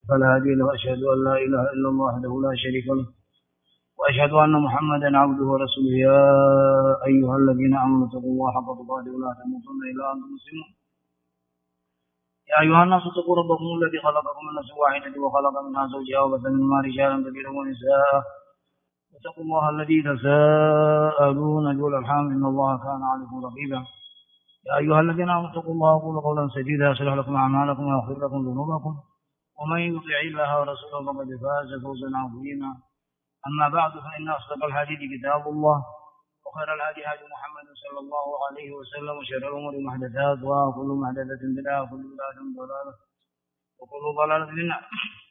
فلا هادي له، أشهد أن لا إله إلا الله وحده لا شريك له، وأشهد أن محمدا عبده ورسوله. يا أيها الذين آمنوا اتقوا الله حق تقاته ولا تموتن إلا وأنتم مسلمون. يا أيها الناس اتقوا ربكم الذي خلقكم من نفس واحدة وخلق منها زوجها وبث منهما رجالا كثيرا ونساء، واتقوا الله الذي تساءلون به والأرحام إن الله كان عليكم رقيبا. يا أيها الذين آمنوا اتقوا الله وقولوا قولا سديدا يصلح لكم أعمالكم ويغفر لكم ذنوبكم، ومن يطع الله ورسوله فقد فاز فوزا عظيما. أما بعد، فإن أصدق الحديث كتاب الله، وخير الهدي هدي محمد صلى الله عليه وسلم، وشر الأمور محدثاتها، وكل محدثة بدعة، وكل بدعة ضلالة، وكل ضلالة في النار.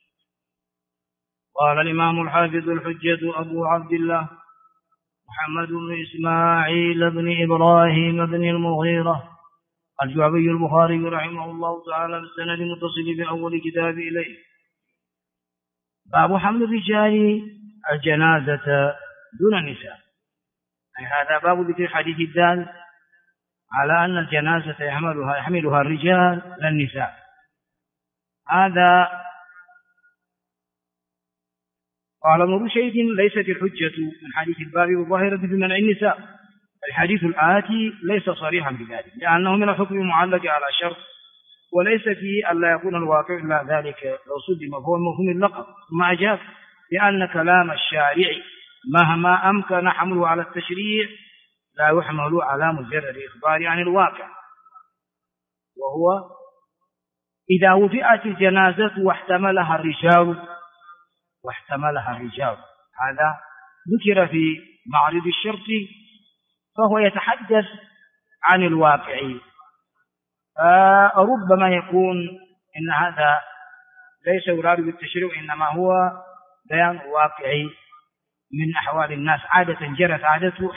قال الإمام الحافظ الحجة أبو عبد الله محمد بن إسماعيل بن إبراهيم بن المغيرة الجعبي البخاري رحمه الله تعالى بالسند المتصل بأول كتاب إليه: باب حمل الرجال الجنازة دون النساء. أي هذا باب ذكر حديث الدال على أن الجنازة يحملها الرجال لا النساء. هذا قال ابن رشيد: ليست الحجة من حديث الباب بظاهرة في منع النساء. الحديث الآتي ليس صريحا بذلك، لأنه من الحكم المعلق على شرط، وليس فيه ألا يكون الواقع إلا ذلك لو صدم، فهو مفهوم اللقب. ثم أجاب لأن كلام الشارع مهما أمكن حمله على التشريع لا يحمل على مجرد إخبار عن الواقع، وهو إذا وضعت الجنازة واحتملها الرجال، هذا ذكر في معرض الشرط، فهو يتحدث عن الواقع. ربما يكون إن هذا ليس يراد بالتشريع، إنما هو بيان الواقع من أحوال الناس. عادة جرت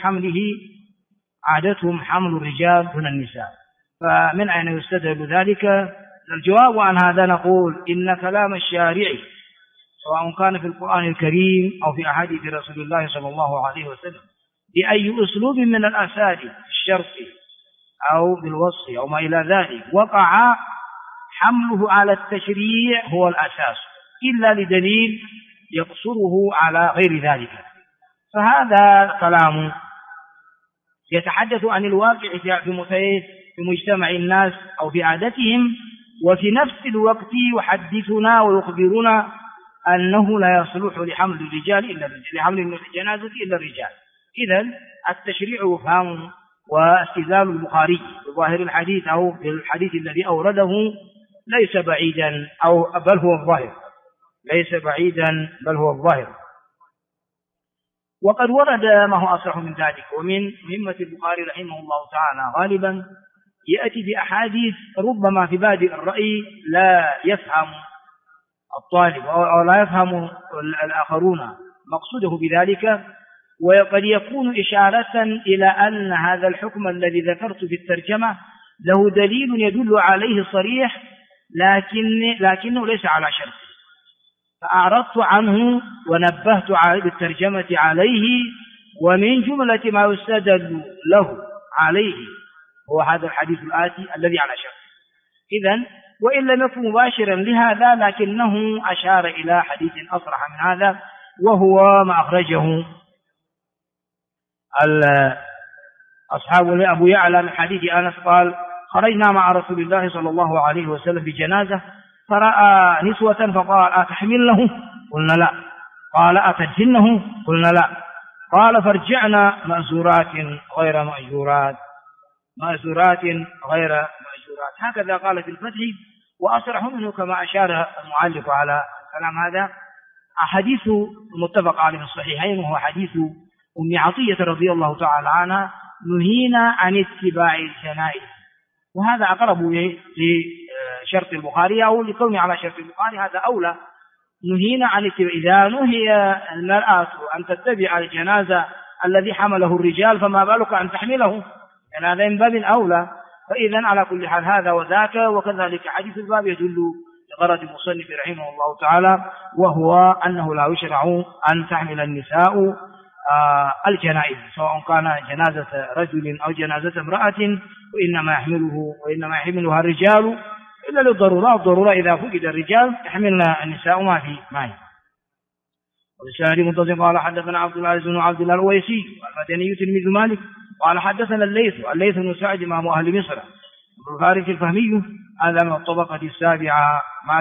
عادتهم حمل الرجال دون النساء، فمن أين يستدل ذلك؟ الجواب عن هذا نقول إن كلام الشارع سواء كان في القرآن الكريم أو في أحاديث رسول الله صلى الله عليه وسلم بأي أسلوب من الأساليب الشرطي أو بالوصف أو ما إلى ذلك، وقع حمله على التشريع هو الأساس، إلا لدليل يقصره على غير ذلك. فهذا كلام يتحدث عن الواقع في مجتمع الناس أو في عادتهم، وفي نفس الوقت يحدثنا ويخبرنا أنه لا يصلح لحمل الجنازة إلا الرجال. إذن التشريع يفهم، واستدلال البخاري بظاهر الحديث أو بالحديث الذي أورده ليس بعيدا بل هو الظاهر. وقد ورد ما هو أصح من ذلك. ومن مهمة البخاري رحمه الله تعالى غالبا يأتي بأحاديث ربما في بادئ الرأي لا يفهم الطالب أو لا يفهم الآخرون مقصوده بذلك، وقد يكون إشارة إلى أن هذا الحكم الذي ذكرت في الترجمة له دليل يدل عليه صريح، لكنه ليس على شرط، فأعرضت عنه ونبهت بالترجمة عليه. ومن جملة ما يستدل له عليه هو هذا الحديث الآتي الذي على شرط. إذن وإن لم يكن مباشرا لهذا، لكنه أشار إلى حديث أصرح من هذا، وهو ما أخرجه أصحاب أبو يعلى من حديث أنس قال: خرجنا مع رسول الله صلى الله عليه وسلم في جنازة، فرأى نسوة فقال: أتحملنه؟ قلنا لا. قال: أتدفنه؟ قلنا لا. قال: فارجعنا مأزورات غير مأجورات. هكذا قال في الفتح، وأصرح منه كما أشار المعلق على الكلام هذا حديث متفق عليه في الصحيحين، وهو حديث أم عطية رضي الله تعالى عنها: نهينا عن اتباع الجنائز. وهذا أقرب لشرط البخاري أو لكونه على شرط البخاري، هذا أولى. نهينا عن اتباع، إذا نهي المرأة أن تتبع الجنازة الذي حمله الرجال فما بالك أن تحمله، يعني هذا من باب أولى. فإذا على كل حال هذا وذاك. وكذلك حديث الباب يدل لغرض المصنف رحمه الله تعالى، وهو أنه لا يشرع أن تحمل النساء الجنائز، سواء كان جنازة رجل أو جنازة امرأة، وإنما يحملها الرجال إلا للضرورة، الضرورة إذا فقد الرجال يحملنا النساء ما في مانع. والإسناد متصل قال حدثنا عبد العزيز بن عبد الله الأويسي والمدني تلميذ مالك قال حدثنا الليث بن سعد إمام أهل مصر ابن الفارس الفهمي، هذا من الطبقة السابعة، مات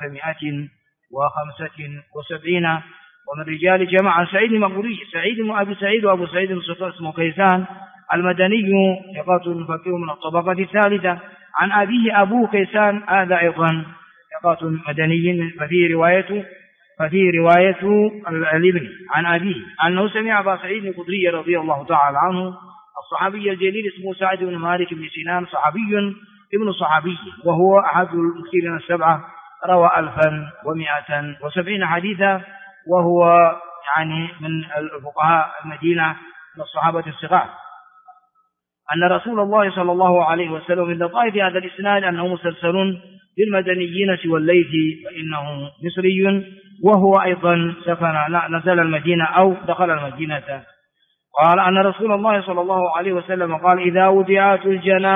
375، ومن رجال جماعة سعيد المقبوري سعيد بن أبي سعيد وأبو سعيد اسمه كيسان المدني ثقة فقيه من الطبقة الثالثة، عن أبيه أبو كيسان هذا أيضا ثقة مدني، ففي رواية الابن عن أبيه أنه سمع أبا سعيد الخدري رضي الله تعالى عنه الصحابي الجليل اسمه سعد بن مالك بن سنان، صحابي ابن صحابي، وهو أحد المكثرين السبعة، روى 1170 حديثا، وهو يعني من الفقهاء المدينة من الصحابة الصغار. أن رسول الله صلى الله عليه وسلم من لطائف هذا الإسناد أنه مسلسل بالمدنيين سوى الليث فإنه مصري، وهو أيضا نزل المدينة أو دخل المدينة. قال أن رسول الله صلى الله عليه وسلم قال إذا وضعت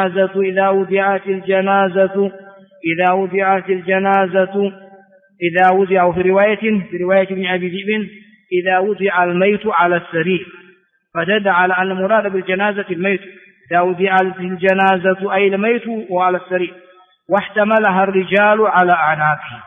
في رواية ابن أبي ذئب إذا وضع الميت على السرير، فدل على أن المراد بالجنازة الميت، إذا وضعت الجنازة أي الميت وعلى السرير، واحتملها الرجال على أعناقهم،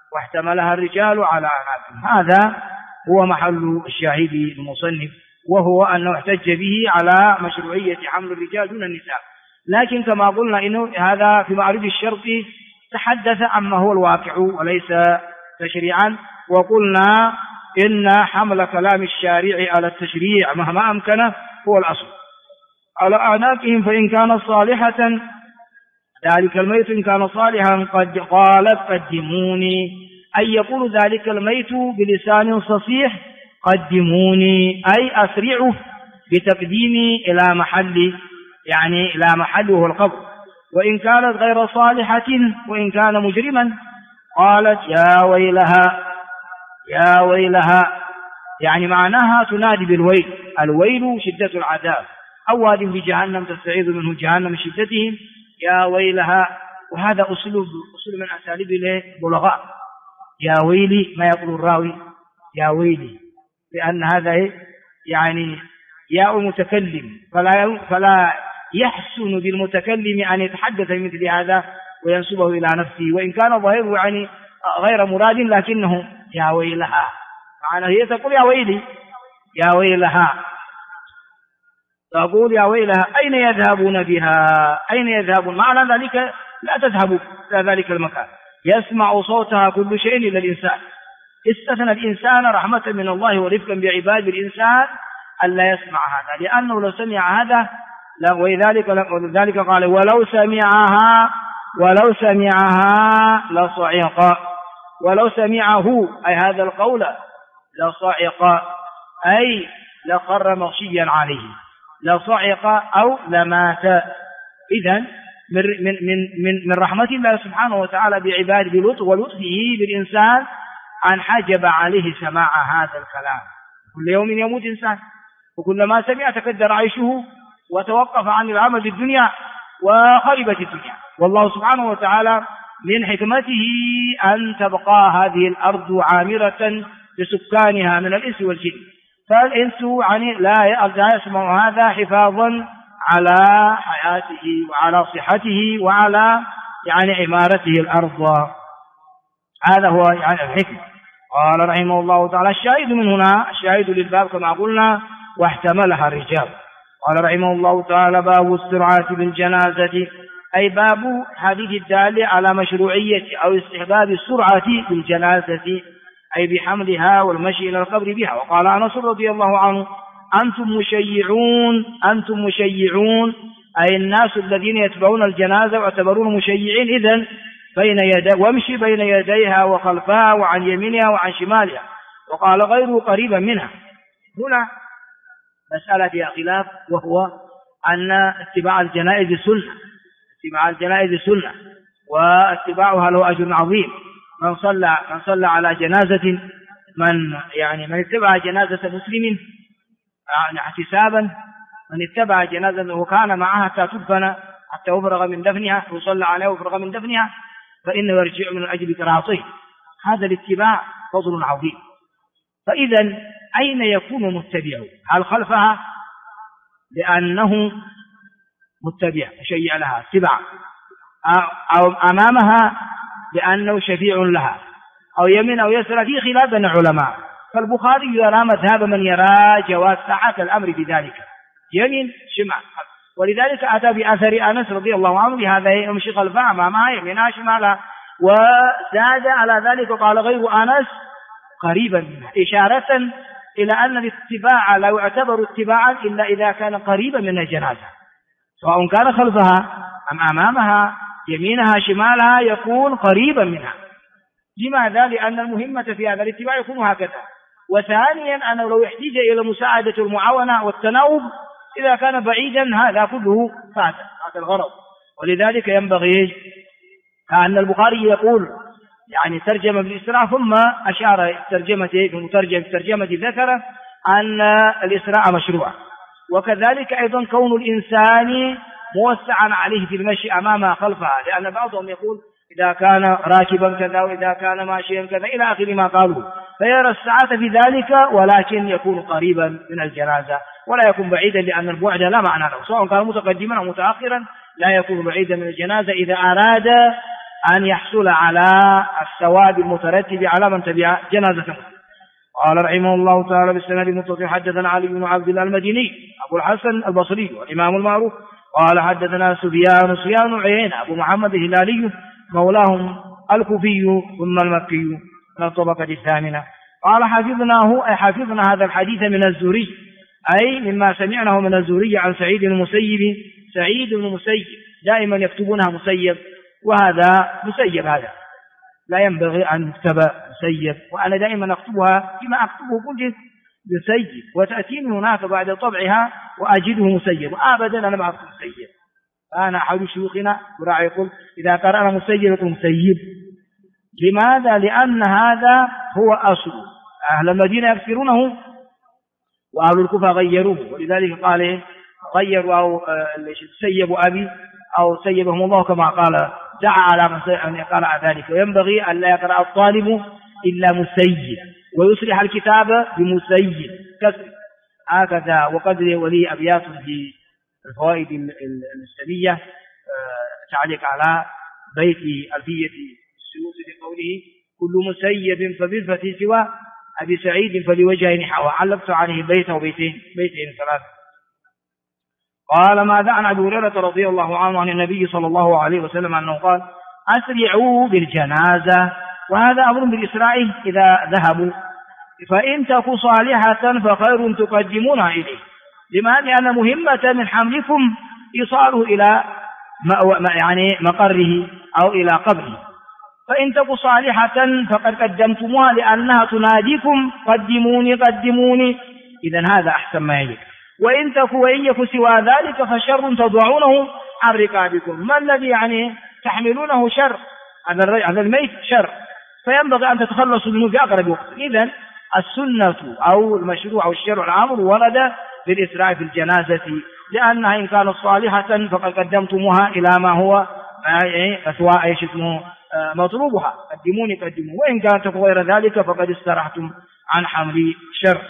هذا هو محل الشاهد المصنف، وهو أنه احتج به على مشروعية حمل الرجال دون النساء. لكن كما قلنا إنه هذا في معرض الشرط تحدث عما هو الواقع وليس تشريعا، وقلنا إن حمل كلام الشارع على التشريع مهما أمكن هو الأصل. على أعناقهم فإن كانت صالحة، ذلك الميت إن كان صالحا قد قالت قدموني، أي يقول ذلك الميت بلسان فصيح قدموني، أي أسرعوا بتقديمي إلى محل، يعني إلى محله وهو القبر. وإن كانت غير صالحة وإن كان مجرما قالت يا ويلها، يعني معناها تنادي بالويل، الويل شدة العذاب، أو واد في جهنم تستعيذ منه جهنم شدتهم، يا ويلها. وهذا أسلوب من أساليب البلغاء، يا ويلي، ما يقول الراوي يا ويلي، لأن هذا يعني ياء المتكلم، فلا يحسن بالمتكلم أن يتحدث بمثل هذا وينسبه إلى نفسه، وإن كان ظاهره يعني غير مراد، لكنه يا ويلها، معنى هي تقول يا ويلي، يا ويلها، تقول يا ويلها أين يذهبون بها، أين يذهبون، معنى ذلك لا تذهبوا إلى ذلك المكان، يسمع صوتها كل شيء إلا الإنسان، استثنى الإنسان رحمة من الله ورفقا بعباد الإنسان ألا يسمع هذا، لأنه لو سمع هذا ولذلك قال ولو سمعها لصعق، ولو سمعه أي هذا القول لصعق، أي لخر مغشيا عليه، لصعق أو لمات. إذن من رحمة الله سبحانه وتعالى بعباده بلطفه ولطفه بالإنسان أن حجب عليه سماع هذا الكلام. كل يوم يموت إنسان، وكلما سمع تكدر عيشه وتوقف عن العمل في الدنيا وخربت الدنيا. والله سبحانه وتعالى من حكمته أن تبقى هذه الأرض عامرة بسكانها من الإنس والجن، فالإنس يعني لا يسمع هذا حفاظا على حياته وعلى صحته وعلى يعني عمارته الأرض. هذا هو يعني الحكمة. قال رحمه الله تعالى الشاهد من هنا، الشاهد للباب كما قلنا واحتملها الرجال. قال رحمه الله تعالى باب السرعة بالجنازة، أي باب حديث الدال على مشروعية أو استحباب السرعة بالجنازة، أي بحملها والمشي إلى القبر بها. وقال أنس رضي الله عنه أنتم مشيعون أي الناس الذين يتبعون الجنازة واعتبرون مشيعين، إذن وامشي بين يديها وخلفها وعن يمينها وعن شمالها. وقال غيره قريبا منها. هنا مسألة فيها خلاف، وهو أن اتباع الجنائز سنة، واتباعها له أجر عظيم. من صلى على جنازة، من اتبع جنازة مسلم احتسابا، من اتبع جنازة وكان معها حتى تدفن، حتى يفرغ من دفنها، وصلى عليها وفرغ من دفنها، فإنه يرجع من أجل قراطه. هذا الاتباع فضل عظيم. فإذا أين يكون متبعه؟ هل خلفها لأنه متبع مشيع لها اتباع، أو أمامها لأنه شفيع لها، أو يمين أو يسرى؟ في خلاف بين العلماء. فالبخاري يرى مذهب من يرى جواز ساعة الأمر بذلك، يمين شمال، ولذلك أتى بأثر أنس رضي الله عنه بهذا يمشي خلفها أمامها يمينها شمالها، وزاد على ذلك وقال غير أنس قريبا منها، إشارة إلى أن الاتباع لا يعتبر اتباعا إلا إذا كان قريبا من الجنازة، سواء كان خلفها أم أمامها يمينها شمالها يكون قريبا منها. لماذا؟ لأن المهمة في هذا الاتباع يكون هكذا. وثانيا أنه لو احتاج إلى مساعدة المعاونة والتناوب إذا كان بعيدا هذا كله فات هذا الغرض. ولذلك ينبغي أن البخاري يقول يعني ترجم بالإسراع، ثم أشار ترجمة ذكر أن الإسراع مشروع. وكذلك أيضا كون الإنسان موسعا عليه في المشي أمامها خلفها، لأن بعضهم يقول إذا كان راكبا كذا وإذا كان ماشيا كذا إلى آخر ما قالوا، فيرى الساعة في ذلك، ولكن يكون قريبا من الجنازة ولا يكون بعيدا، لأن البعد لا معنى له، سواء كان متقدما أو متأخرا لا يكون بعيدا من الجنازة إذا أراد أن يحصل على الثواب المترتب على من تبع جنازته. قال رحمه الله تعالى بالسند المتصل حدثنا علي بن عبد الله المديني أبو الحسن البصري والإمام المعروف قال حدثنا سفيان عيينة أبو محمد الهلالي مولاهم الكوفي ثم المكي من الطبقة الثامنة. قال حفظنا هذا الحديث من الزهري، أي مما سمعناه من الزهري عن سعيد بن المسيب دائما يكتبونها مسيب، وهذا مسيب، هذا لا ينبغي أن يكتب مسيب، وأنا دائما أكتبها فيما أكتبه كله مسيب، وتأتيني هناك بعد طبعها وأجده مسيب، وأبدا أنا ما أكتب مسيب. أنا أحد شيوخنا وراعي يقول إذا قرأنا مسيب يقول مسيب. لماذا؟ لأن هذا هو أصل أهل المدينة يكثرونه وأهل الكوفة غيروه، ولذلك قال غيروا أو سيب أبي أو سيبهم الله كما قال دعا على أن يقرأ ذلك. وينبغي أن لا يقرأ الطالب إلا مسيب ويصلح الكتاب بمسيب كسر هكذا. وقد ولي أبيات في الفوائد السبية تعليق على بيت ألفية السيوطي بقوله كل مسيب فبالفتح سوى أبي سعيد فلوجه نحوه، علقت عليه بيته وبيتين ثلاثة. قال ماذا عن أبي هريرة رضي الله عنه عن النبي صلى الله عليه وسلم أنه قال أسرعوا بالجنازة، وهذا أمر بالإسراع إذا ذهبوا، فإن تكو صالحة فخير تقدمونها إليه. لماذا؟ لأن مهمة من حملكم إيصاله إلى يعني مقره أو إلى قبره، فإن تكو صالحة فقد قدمتموها لأنها تناديكم قدموني، إذن هذا أحسن ما يليق. وإن يكو سوى ذلك فشر تضعونه عن ركابكم، ما الذي يعني تحملونه شر، هذا الميت شر، فينبغي أن تتخلصوا منه في أقرب وقت. إذن السنة أو المشروع أو الشرع العام ورد بالإسراع في الجنازة، لأنها إن كانت صالحة فقد قدمتموها إلى ما هو أسواء اسمه مطلوبها، قدموني، وإن كانت غير ذلك فقد استرحتم عن حمل شر.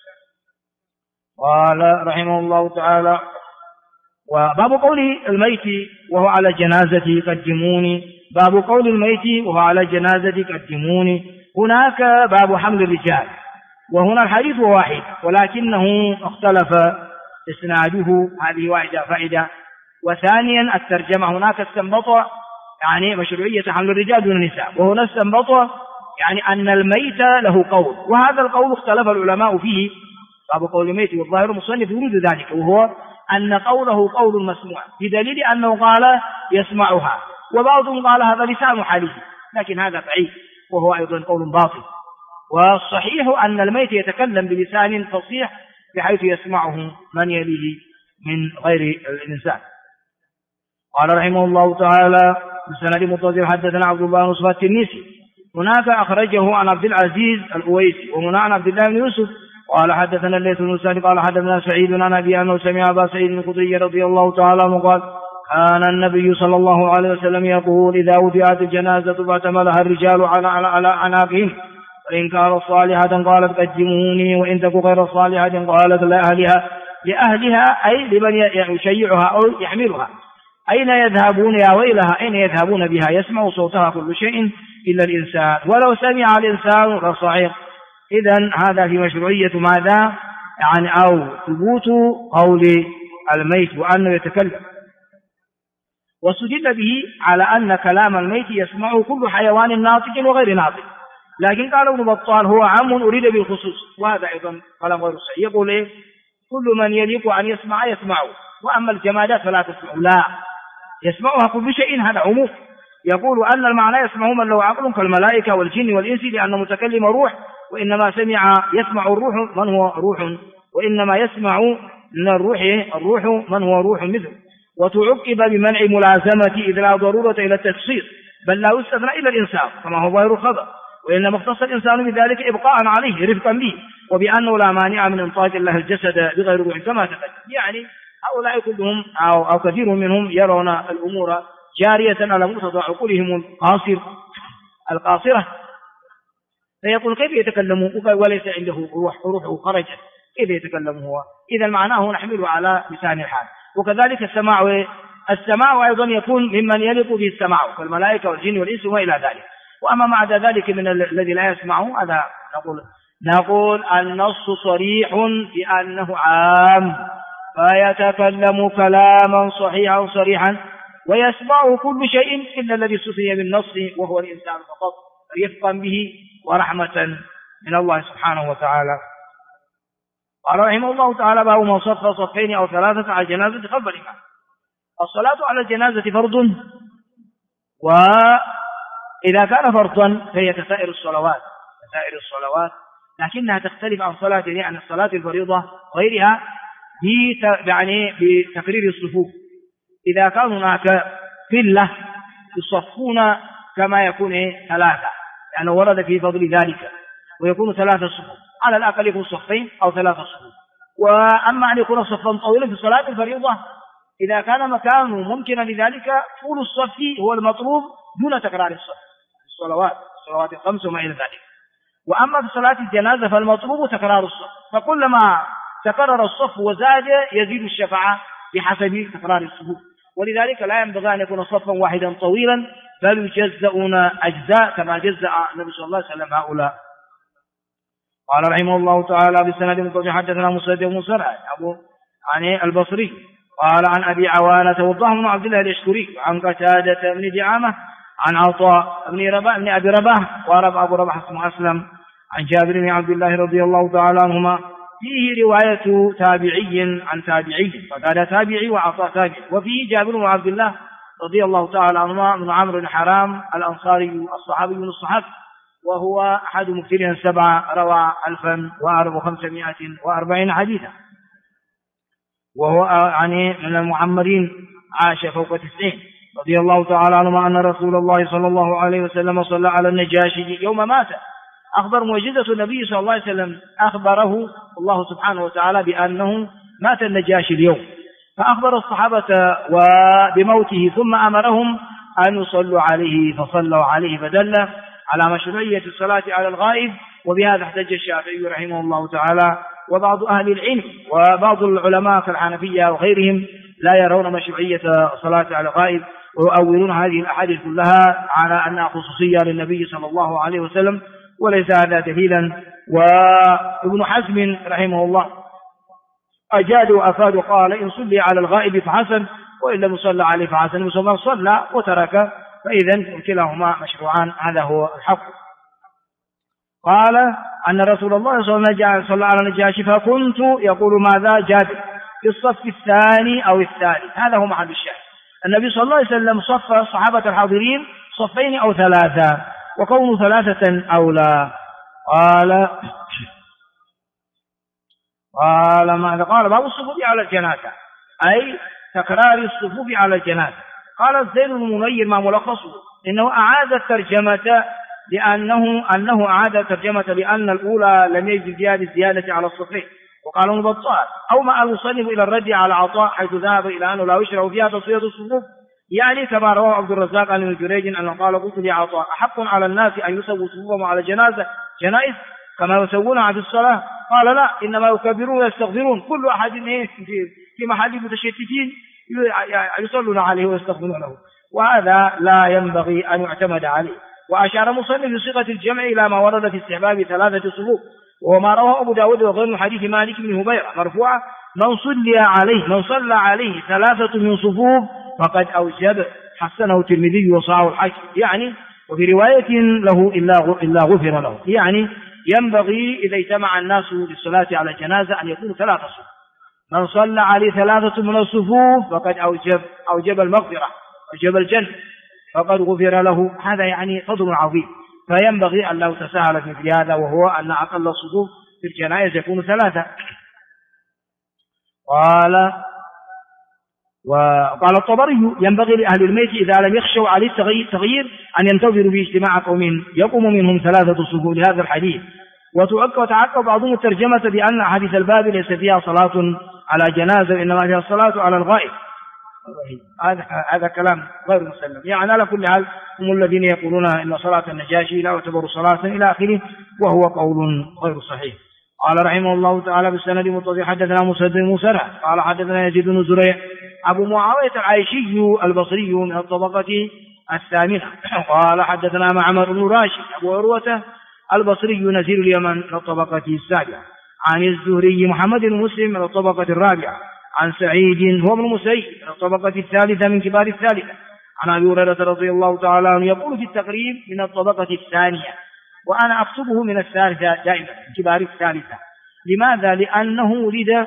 قال رحمه الله تعالى وباب قول الميت وهو على جنازة قدموني، باب قول الميت وهو على جنازة قدموني. هناك باب حمل الرجال، وهنا الحديث واحد ولكنه اختلف اسناده، هذه واحدة فائدة. وثانيا الترجمة، هناك استنبط يعني مشروعية حمل الرجال دون النساء، وهنا استنبط يعني أن الميت له قول، وهذا القول اختلف العلماء فيه. باب قول الميت والظاهر مصنف يريد ذلك، وهو أن قوله قول مسموع بدليل أنه قال يسمعها، وبعضهم قال هذا لسان حاله، لكن هذا ضعيف وهو أيضا قول باطل. والصحيح أن الميت يتكلم بلسان فصيح بحيث يسمعه من يليه من غير الإنسان. قال رحمه الله تعالى بسند متصل حدثنا عبد الله بن صفوان التنيسي، هناك أخرجه عن عبد العزيز الأويسي، وهنا عن عبد الله بن يوسف قال حدثنا الليث بن سعد قال حدثنا سعيد عن أبي أنه سمع أبا سعيد الخدري رضي الله تعالى عنه قال كان النبي صلى الله عليه وسلم يقول إذا وضعت الجنازة فاعتملها الرجال على أعناقهم، فإن كانت صالحة قالت قدموني، وإن تك غير صالحة قالت لأهلها أي لمن يشيعها أو يحملها. أين يذهبون يا ويلها، أين يذهبون بها؟ يسمع صوتها كل شيء إلا الإنسان، ولو سمع الإنسان لصعق. إذن هذا في مشروعية ماذا؟ يعني أو ثبوت قول الميت وأنه يتكلم. واستدل به على أن كلام الميت يسمعه كل حيوان ناطق وغير ناطق، لكن قال ابن بطال هو عام أريد بالخصوص، وهذا أيضا كلام غير صحيح. يقول إيه؟ كل من يليق أن يسمع يسمعه، وأما الجمادات فلا تسمع. لا، يسمعها كل شيء، هذا عموم. يقول أن المعنى يسمعه من له عقل كالملائكة والجن والإنس، لأن متكلم روح، وإنما يسمع الروح من هو روح، وإنما يسمع من الروح من هو روح مثله. وتعقب بمنع ملازمة إذ لا ضرورة إلى التفسير، بل لا يستثنى إلا الإنسان كما هو ظاهر الخبر، وإنما اختص الإنسان بذلك إبقاء عليه رفقا به، وبأنه لا مانع من إنطاق الله الجسد بغير روح كما تقدم. يعني هؤلاء كلهم أو كثير منهم يرون الأمور جارية على مقتضى عقولهم القاصرة، فيقول كيف يتكلم وليس عنده روحه خرجت، كيف يتكلم هو؟ إذا معناه نحمله على لسان الحال. وكذلك السماع أيضا يكون ممن يليق به السماع كالملائكة والجن والإنس وإلى ذلك. وأما بعد ذلك من الذي لا يسمعه، هذا نقول النص صريح بأنه عام، فيتكلم كلاما صحيحا صريحا ويسمعه كل شيء إلا الذي استثني بالنص وهو الإنسان فقط، رفقا به ورحمة من الله سبحانه وتعالى. قال رحمه الله تعالى: باب من صف صفين أو ثلاثة على الجنازة خلف الإمام. الصلاة على الجنازة فرض، وإذا كان فرضا فهي كسائر الصلوات لكنها تختلف عن صلاة عن الصلاة الفريضة غيرها بتقرير الصفوف. إذا كان هناك قلة يصفون كما يكون ثلاثة، يعني ورد في فضل ذلك، ويكون ثلاثة صفوف على الأقل، يكون صفين أو ثلاثة صفوف. وأما أن يكون صفا طويلا في صلاة الفريضة، إذا كان مكانه ممكنا لذلك طول الصف هو المطلوب دون تكرار الصف، الصلوات الخمس وما إلى ذلك. وأما في صلاة الجنازة فالمطلوب تكرار الصف، فكلما تكرر الصف وزاد يزيد الشفاعة بحسب تكرار الصفوف. ولذلك لا ينبغي أن يكون صفا واحدا طويلا، بل يجزؤون أجزاء كما جزأ النبي صلى الله عليه وسلم هؤلاء. قال رحمه الله تعالى: بسند متصل حدثنا مسدد بن مسرع عن البصري قال عن أبي عوانة وضاه بن عبد الله اليشكري عن قتادة بن دعامة عن عطاء بن أبي رباح وأبو رباح اسمه أسلم عن جابر بن عبد الله رضي الله تعالى عنهما، فيه رواية تابعي عن تابعي، فقال تابعي وعطاء تابعي. وفيه جابر بن عبد الله رضي الله تعالى عنهما من عمرو بن حرام الأنصاري الصحابي من الصحابة، وهو أحد مكثرين 7، روى 1540 حديثا، وهو من المعمرين، عاش فوق 90. رضي الله تعالى عنهما أن رسول الله صلى الله عليه وسلم صلى على النجاشي يوم مات. أخبر معجزة النبي صلى الله عليه وسلم، أخبره الله سبحانه وتعالى بأنه مات النجاشي اليوم، فأخبر الصحابة بموته ثم أمرهم أن يصلوا عليه، فصلوا عليه، فدل على مشروعية الصلاة على الغائب. وبهذا احتج الشافعي رحمه الله تعالى وبعض أهل العلم وبعض العلماء كالحنفية وغيرهم لا يرون مشروعية الصلاة على الغائب، ويؤولون هذه الأحاديث كلها على أنها خصوصية للنبي صلى الله عليه وسلم، وليس هذا دليلا. وابن حزم رحمه الله أجاد وأفاد وقال: إن صلي على الغائب فحسن، وإن لم يصلى عليه فحسن. المسلم صلى وترك، فإذا كلاهما مشروعان، هذا هو الحق. قال أن رسول الله صلى الله على النجاشي فكنت يقول ماذا جابر في الصف الثاني أو الثالث، هذا هو محل الشاهد. النبي صلى الله عليه وسلم صف الصحابة الحاضرين صفين أو ثلاثة، وكون ثلاثة أولى. قال باب الصفوف على الجنازة، أي تكرار الصفوف على الجنازة. قال الزين بن منير ما ملخصه إنه أعاد الترجمة لأن الأولى لم يجد فيها بالزيادة على الصفين، قال ابن بطال أو مع المصنف إلى الرد على عطاء حيث ذهب إلى أنه لا يشرع فيها تصفية الصفوف، يعني كما رواه عبد الرزاق عن ابن جريج أنه قال قلت لعطاء أحق على الناس أن يسووا صفوفهم على جنائز كما يسوونها في الصلاة؟ قال لا، إنما يكبرون ويستغفرون، كل أحد في محل متشتتين يصلون عليه ويستغفرون له، وهذا لا ينبغي أن يعتمد عليه. وأشار مصنف بصيغة الجمع إلى ما ورد في استحباب 3 صفوف، وما رواه أبو داود وغيره من حديث مالك بن هبيرة مرفوعة من صلى عليه 3 من صفوف فقد أوجب، حسنه الترمذي وصححه الحاكم، يعني وفي رواية له إلا غفر له، يعني ينبغي إذا اجتمع الناس للصلاة على الجنازة أن يكونوا 3 صفوف، من صلى عليه 3 من الصفوف فقد أوجب المغفرة، أوجب الجنة، فقد غفر له. هذا يعني فضل عظيم، فينبغي أن لا يتساهل في مثل هذا، وهو أن أقل الصفوف في الجنائز يكون 3. وقال الطبري ينبغي لأهل الميت إذا لم يخشوا عليه التغيير أن ينتظروا في اجتماع قوم يقوم منهم 3 صفوف لهذا الحديث. وتعقب بعضهم الترجمة بأن حديث الباب ليس فيها صلاة على جنازة إنما فيها الصلاة على الغائب. هذا كلام غير مسلم، يعني على كل حال هم الذين يقولون إن صلاة النجاشي لا تعتبر صلاة إلى آخره، وهو قول غير صحيح. قال رحمه الله تعالى بالسند متصل حدثنا مسدد بن مسرع قال حدثنا يزيد بن زريع أبو معاوية العيشي البصري من الطبقة 8 قال حدثنا معمر بن راشد أبو عروة البصري نزيل اليمن من الطبقة 7 عن الزهري محمد بن مسلم من الطبقة 4 عن سعيد هو ابن مسيب من الطبقة 3 من كبار 3 عن أبي هريرة رضي الله تعالى عنه يقول في التقريب من الطبقة 2 وأنا أكتبه من 3 دائما من كبار 3. لماذا؟ لأنه ولد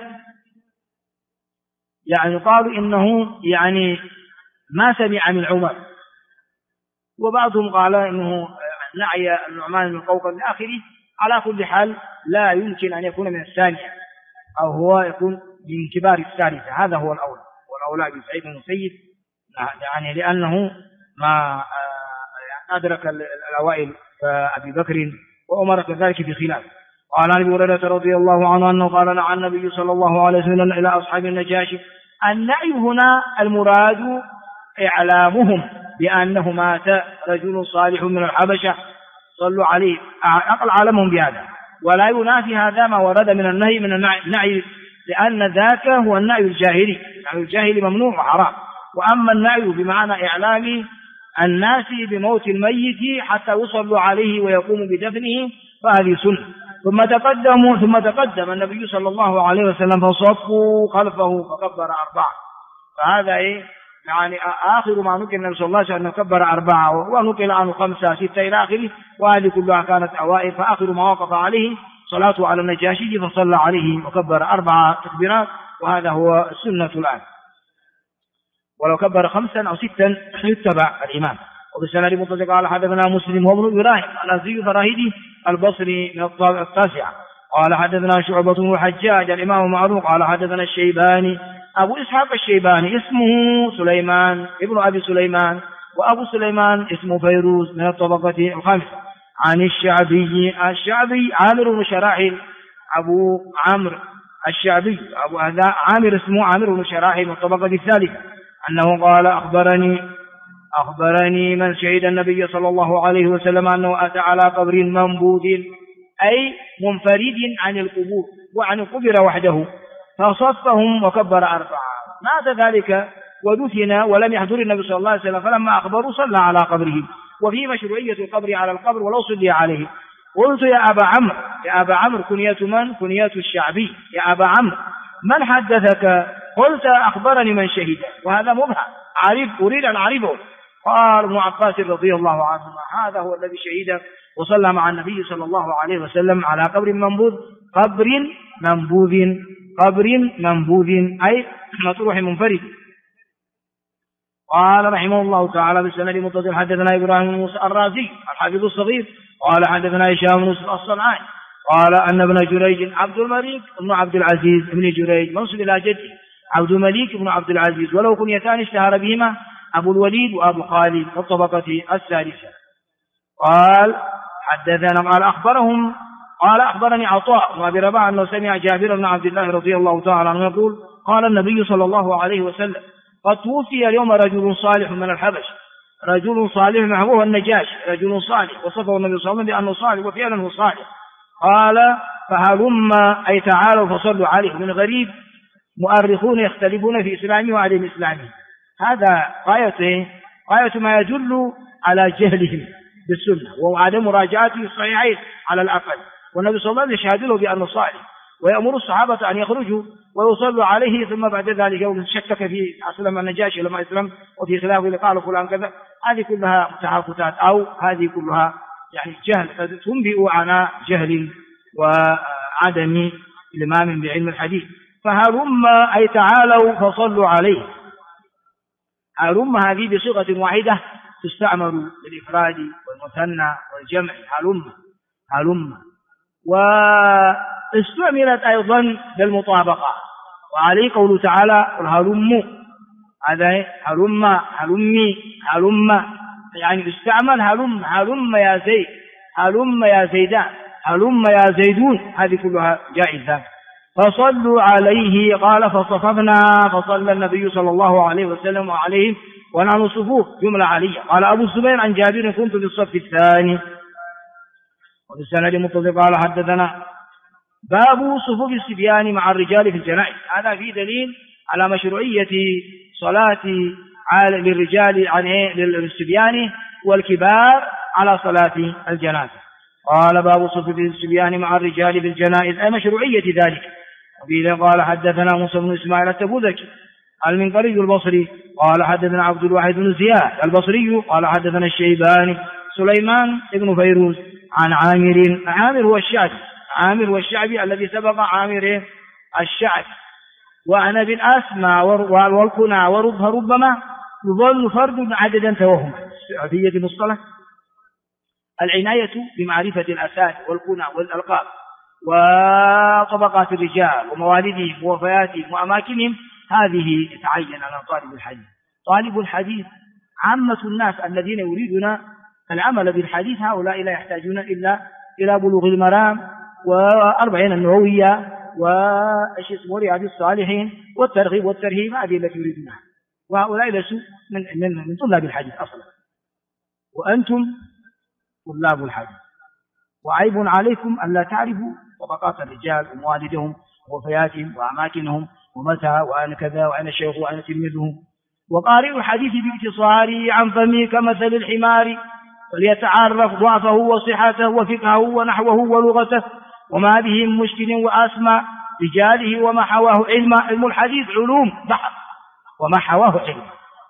يعني قالوا إنه يعني ما سمع من عمر، وبعضهم قال إنه نعي النعمان من قوقل من آخره. على كل حال لا يمكن أن يكون من 2 أو هو يكون من كبار 3. هذا هو الأولى، والأولى بسعيد بن المسيب يعني لأنه ما أدرك الأوائل فأبي بكر وعمر كذلك في خلاف. قال عن أبي هريرة رضي الله عنه أنه قال نعى النبي صلى الله عليه وسلم إلى أصحاب النجاشي. النعي هنا المراد إعلامهم بأنه مات رجل صالح من الحبشة صلوا عليه، أقل عالمهم بهذا، ولا ينافي هذا ما ورد من النهي من النعي، لأن ذاك هو النعي الجاهلي، يعني الجاهلي ممنوع وحرام. وأما النعي بمعنى إعلام الناس بموت الميت حتى يصلوا عليه ويقوموا بدفنه فهذه سنة. ثم تقدم النبي صلى الله عليه وسلم فصفوا خلفه فكبر 4. فهذا يعني آخر ما نقل النبي صلى الله عليه وسلم كبر 4 ونقل عنه 5 6 إلى آخره، وهذه كلها كانت أوائل. فآخر ما وقف عليه صلاته على النجاشي فصلى عليه وكبر 4 تكبيرات، وهذا هو السنة الآن. ولو كبر 5 أو 6 يتبع الإمام. وبالسند متصل قال حدثنا مسلم وابن إبراهيم الأزدي الفراهيدي البصري من الطابقة 9 قال حدثنا شعبة بن الحجاج الإمام معروف قال حدثنا الشيباني أبو إسحاق الشيباني اسمه سليمان ابن أبي سليمان، وأبو سليمان اسمه فيروز من الطبقة 5 عن الشعبي عامر بن شراحيل أبو عمرو الشعبي أبو هذا عامر اسمه عامر بن شراحيل من الطبقة 3 أنه قال أخبرني من شهد النبي صلى الله عليه وسلم أنه أتى على قبر منبوذ أي منفرد عن القبور وعن القبر وحده فصفهم وكبر 4. مات ذلك ودفن ولم يحضر النبي صلى الله عليه وسلم، فلما أخبروا صلى على قبره. وفي مشروعية القبر على القبر ولو صلي عليه. قلت يا أبا عمرو كنية من؟ كنية الشعبي. يا أبا عمرو من حدثك؟ قلت أخبرني من شهد، وهذا مبهم أريد أن أعرفه. قال ابن عباس رضي الله عنهما هذا هو الذي شهد وصلى مع النبي صلى الله عليه وسلم على قبر منبوذ أي مطروح منفرد. قال رحمه الله تعالى بالسند متصل حدثنا إبراهيم بن موسى الرازي الحافظ الصغير قال حدثنا هشام بن الصنعاني قال أن ابن جريج عبد الملك بن عبد العزيز ابن جريج منسوب إلى جده عبد الملك بن عبد العزيز، وله كنيتان اشتهر بهما أبو الوليد وأبو خالد في الطبقة 6. قال حدثنا قال قال أخبرني عطاء وأبي رباح أنه سمع جابر بن عبد الله رضي الله تعالى عنه يقول قال النبي صلى الله عليه وسلم قد توفي اليوم رجل صالح من الحبش، رجل صالح معه النجاشي، رجل صالح، وصفه النبي صلى الله عليه وسلم بأنه صالح وفعلا هو صالح. قال فهلم أي تعالوا فصلوا عليه. من غريب مؤرخون يختلفون في إسلامه وعدم إسلامه، هذا غاية ما يدل على جهلهم بالسنة وعدم مراجعته الصحيحين على الأقل. والنبي صلى الله عليه وسلم يشهد له بأنه صالح ويأمر الصحابة أن يخرجوا ويصلوا عليه، ثم بعد ذلك يوم شكك في أسلم النجاشي لما أسلم وفي خلافه اللي قال فلان كذا. هذه كلها متحافتات أو هذه كلها يعني جهل تنبئ عن جهل وعدم إلمام بعلم الحديث. فهلم أي تعالوا فصلوا عليه. هلم هذه بصيغة واحدة تستعمل للإفراد والمثنى والجمع، هلم. واستعملت أيضا للمطابقة، وعليه قوله تعالى هلم، هذا هلم يعني استعمل هلم يا زيد، هلم يا زيدان، هلم يا زيدون، هذه كلها جائزة. فصلوا عليه قال فصففنا فصلى النبي صلى الله عليه وسلم وعليهم ونحن صفوف جملة علية. قال أبو الزبير عن جابر كنت في الصف الثاني. وفي السند المتصل قال حدثنا باب صفوف الصبيان مع الرجال في الجنائز. هذا فيه دليل على مشروعية صلاة للرجال للصبيان والكبار على صلاة الجنازة. قال باب صفوف الصبيان مع الرجال في الجنائز أي مشروعية ذلك. وفيه قال حدثنا موسى بن إسماعيل التبوذكي المنقري البصري قال حدثنا عبد الواحد بن زياد البصري قال حدثنا الشيباني سليمان بن فيروز عن عامر هو الشعبي، عامر هو الشعبي الذي سبق عامر الشعبي. وأنا بالأسماء والكنى وربما يظن فرد عددا توهم. في مصطلح العناية بمعرفة الأسامي والكنى والألقاب وطبقات الرجال وموالدهم ووفياتهم وأماكنهم، هذه يتعين على طالب الحديث. طالب الحديث عامة الناس الذين يريدون العمل بالحديث هؤلاء لا يحتاجون إلا إلى بلوغ المرام وأربعين النووية ورياض الصالحين والترغيب والترهيب، هذه التي يريدونها. وهؤلاء ليسوا من طلاب الحديث أصلا، وأنتم طلاب الحديث. وعيب عليكم أن لا تعرفوا طبقات الرجال وموالدهم ووفياتهم وأماكنهم ومتى وأنا كذا وأنا شيخ وأنا تلميذهم. وقارئ الحديث باختصاره عن فمه كمثل الحمار، وليتعرف ضعفه وصحته وفقهه ونحوه ولغته وما به من مشكل وأسمى رجاله وما حواه علما. علم الحديث علوم بحر وما حواه علما.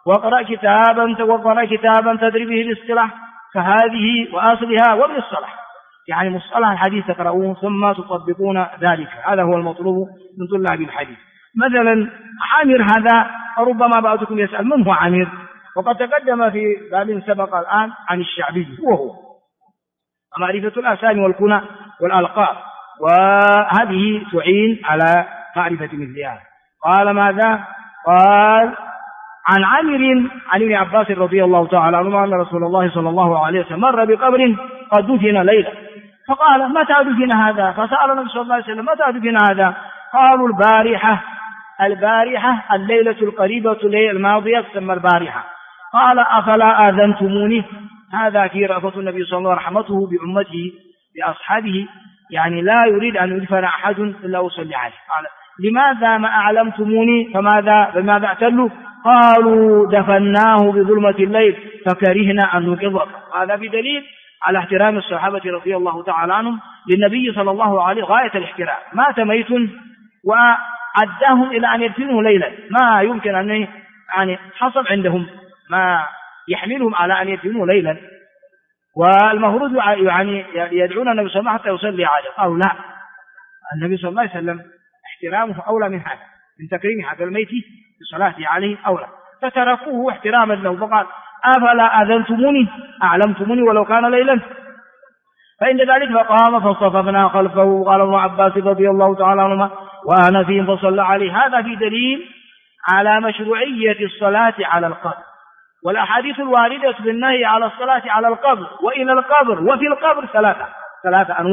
وقرأ كتابا تدري به الاصطلاح فهذه وأصلها ومن الصلاح، يعني مصطلح الحديث تقرؤون ثم تطبقون ذلك. هذا هو المطلوب من طلاب الحديث. مثلا عامر هذا ربما بعضكم يسأل من هو عامر، وقد تقدم في باب سبق الآن عن الشعبي وهو معرفة الأسامي والكنى والألقاب، وهذه تعين على معرفة مثل هذا. قال ماذا؟ قال عن عامر عن ابن عباس رضي الله تعالى عنهما أن رسول الله صلى الله عليه وسلم مر بقبر قد دفن ليلة، فقال متى دفن هذا؟ فسأل النبي صلى الله عليه وسلم متى دفن هذا؟ قالوا البارحة الليلة القريبة الليلة الماضية تسمى البارحة. قال أفلا آذنتموني؟ هذا في رأفة النبي صلى الله عليه وسلم ورحمته بأمته بأصحابه، يعني لا يريد أن يدفن أحد إلا أصلي عليه. قال لماذا ما أعلمتموني؟ بماذا اعتلوا؟ قالوا دفناه بظلمة الليل فكرهنا أن نوقظك. هذا بدليل على احترام الصحابة رضي الله تعالى عنهم للنبي صلى الله عليه غاية الاحترام. مات ميت وعداهم إلى أن يدفنوه ليلا، ما يمكن أن يعني حصل عندهم ما يحملهم على أن يدفنوه ليلا، والمفروض يعني يدعون النبي صلى الله عليه وسلم حتى يصلي عليه. قالوا لا، النبي صلى الله عليه وسلم احترامه أولى من هذا، من تكريم هذا الميت بصلاة عليه أولى، فتركوه احتراما له. فقال أفلا أذنتموني أعلمتموني ولو كان ليلا؟ فإن ذلك فقام فصففنا خلفه. قال ابن عباس رضي الله تعالى عنهما وأنا فيهم فصلى عليه. هذا في دليل على مشروعية الصلاة على القبر، والأحاديث الواردة بالنهي على الصلاة على القبر وإلى القبر وفي القبر ثلاثة أنواع.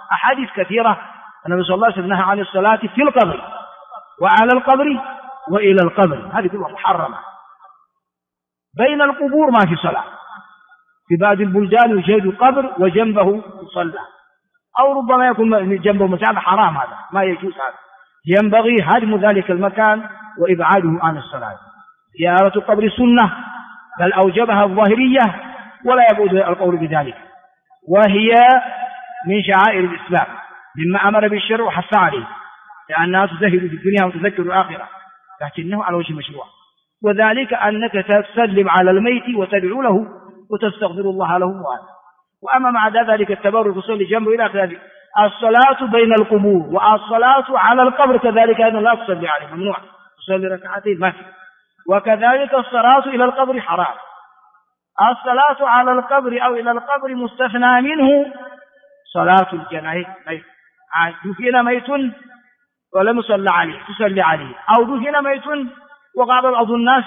أحاديث كثيرة النبي صلى الله عليه وسلم نهى عن الصلاة في القبر وعلى القبر وإلى القبر، هذه كلها محرمة. بين القبور ما في صلاة، في بعض البلدان يشهد قبر وجنبه يصلى، أو ربما يكون جنبه مساعد، حرام، هذا ما يجوز، هذا ينبغي هدم ذلك المكان وإبعاده عن الصلاة. زيارة القبر سنة بل أوجبها الظاهرية ولا يبعد القول بذلك، وهي من شعائر الإسلام مما أمر بالشرع وحث عليه، لأنها تزهد في الدنيا وتذكر الآخرة، لكنه على وجه مشروع، وذلك أنك تسلم على الميت وتدعو له وتستغفر الله له وهذا. وأما مع ذلك التبرك تصلي جنبه إلى آخره. الصلاة بين القبور والصلاة على القبر كذلك أيضا لا تصلي عليه، ممنوع، تصلي ركعتين ما في. وكذلك الصلاة إلى القبر حرام. الصلاة على القبر أو إلى القبر مستثنى منه صلاة الجنائز، دفن ميت ولم يصلى عليه تصلي عليه، أو دفن ميت وقال بعض الناس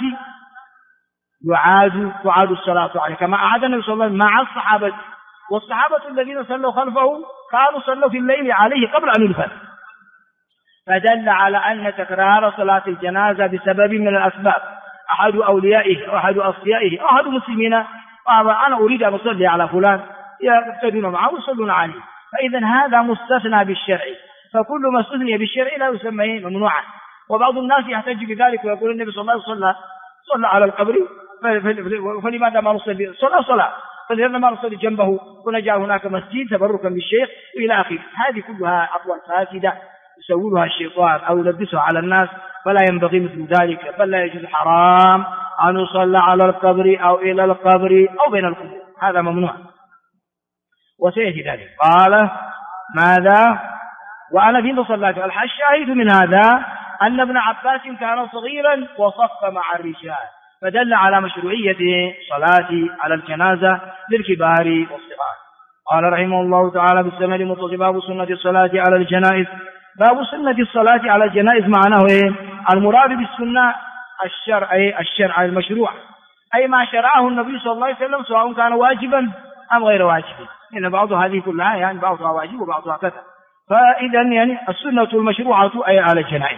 تعاد الصلاة عليه، كما أعاد النبي صلى الله عليه وسلم مع الصحابة، والصحابة الذين صلوا خلفه كانوا صلوا في الليل عليه قبل أن يدفن، فدل على أن تكرار صلاة الجنازة بسبب من الأسباب، أحد أوليائه أو أحد أصفيائه أو أحد المسلمين أنا أريد أن أصلي على فلان يقتدون معه ويصلون عليه، فإذا هذا مستثنى بالشرع، فكل ما استثني بالشرع لا يسمى ممنوعا. وبعض الناس يحتج بذلك ويقول النبي صلى الله عليه وسلم صلى على القبر، فلماذا ما نصلي صلاة فلماذا ما نصلي جنبه ونجعل هناك مسجد تبركا بالشيخ إلى آخره. هذه كلها أقوال فاسدة يسولها الشيطان أو يلبسها على الناس، فلا ينبغي مثل ذلك، بل لا يجوز، حرام أن يصلى على القبر أو إلى القبر أو بين القبور، هذا ممنوع وسيأتي ذلك. قال ماذا؟ وأنا في صلاة الشاهد من هذا أن ابن عباس كان صغيرا وصف مع الرجال، فدل على مشروعية صلاة على الجنازة للكبار والصغار. قال رحمه الله تعالى بالسند المتصل باب سنة الصلاة على الجنائز. باب سنة الصلاة على الجنائز معناه إيه؟ المراد بالسنة الشرع المشروع، أي ما شرعه النبي صلى الله عليه وسلم سواء كان واجبا أم غير واجب، إن بعض هذه كلها يعني بعضها واجب وبعضها كذا، فإذا يعني السنة المشروعة أي على الجنائز.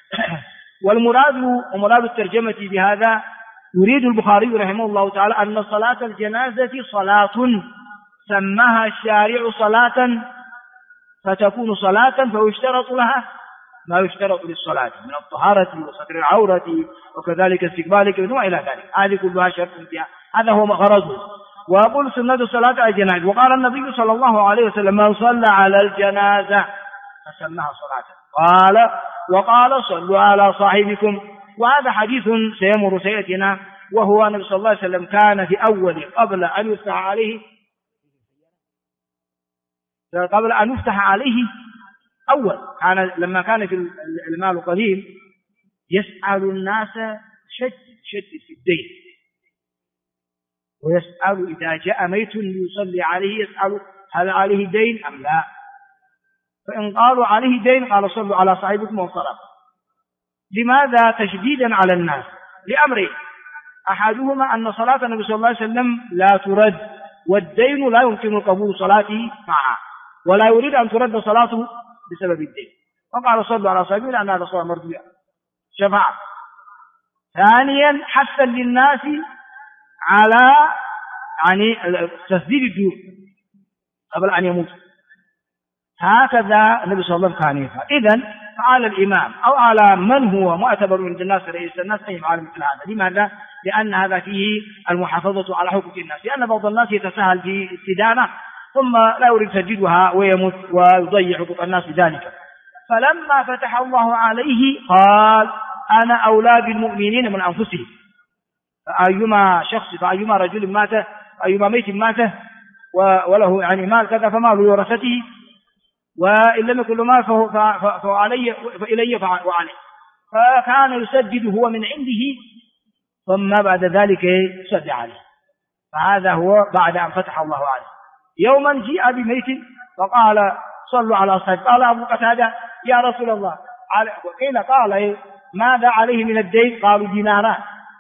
ومراد الترجمة بهذا يريد البخاري رحمه الله تعالى أن صلاة الجنازة صلاة سماها الشارع صلاة، فتكون صلاة فيشترط لها ما يشترط للصلاة من الطهارة وستر العورة وكذلك استقبال القبلة وإلى ذلك، هذه كلها شرط فيها، هذا هو غرضه. وأقول سنة الصلاة على الجنازة. وقال النبي صلى الله عليه وسلم من صلى على الجنازة فسماها صلاة، وقال صلوا على صاحبكم. وهذا حديث سيمر سيأتينا، وهو النبي صلى الله عليه وسلم كان في أول قبل أن يفتح عليه أول كان لما كان في المال قليل يسأل الناس شد في الدين، ويسأل إذا جاء ميت ليصلي عليه يسأل هل عليه دين أم لا، فإن قالوا عليه دين قال صلوا على صاحبكم وانصرف. لماذا؟ تشديدا على الناس لأمرين، أحدهما أن صلاة النبي صلى الله عليه وسلم لا ترد، والدين لا يمكن قبول صلاته معها، ولا يريد أن ترد صلاته بسبب الدين، فقال صلوا على صاحبكم لأن هذا صلاة مرضية شفاعة. ثانيا حثا للناس على يعني تسديد الديون قبل أن يموت، هكذا النبي صلى الله عليه وسلم كان يفعل. إذن فعلى الإمام أو على من هو معتبر عند الناس رئيس الناس أن يفعل مثل هذا. لماذا؟ لأن هذا فيه المحافظة على حقوق الناس، لأن بعض الناس يتساهل في استدانة ثم لا يريد تسديدها ويموت ويضيع حقوق الناس بذلك. فلما فتح الله عليه قال أنا أولى بالمؤمنين من أنفسهم، فأيما رجل مات، أيما ميت مات وله يعني مال كذا فمال لورثته، وإن لم يكن له مال فإلي وعليه، فكان يسدد هو من عنده ثم بعد ذلك يسد عليه. فهذا هو بعد أن فتح الله عليه. يوما جاء بميت فقال صلوا على صاحب، قال أبو قتادة يا رسول الله، قيل قال ماذا عليه من الدين؟ قالوا ديناران،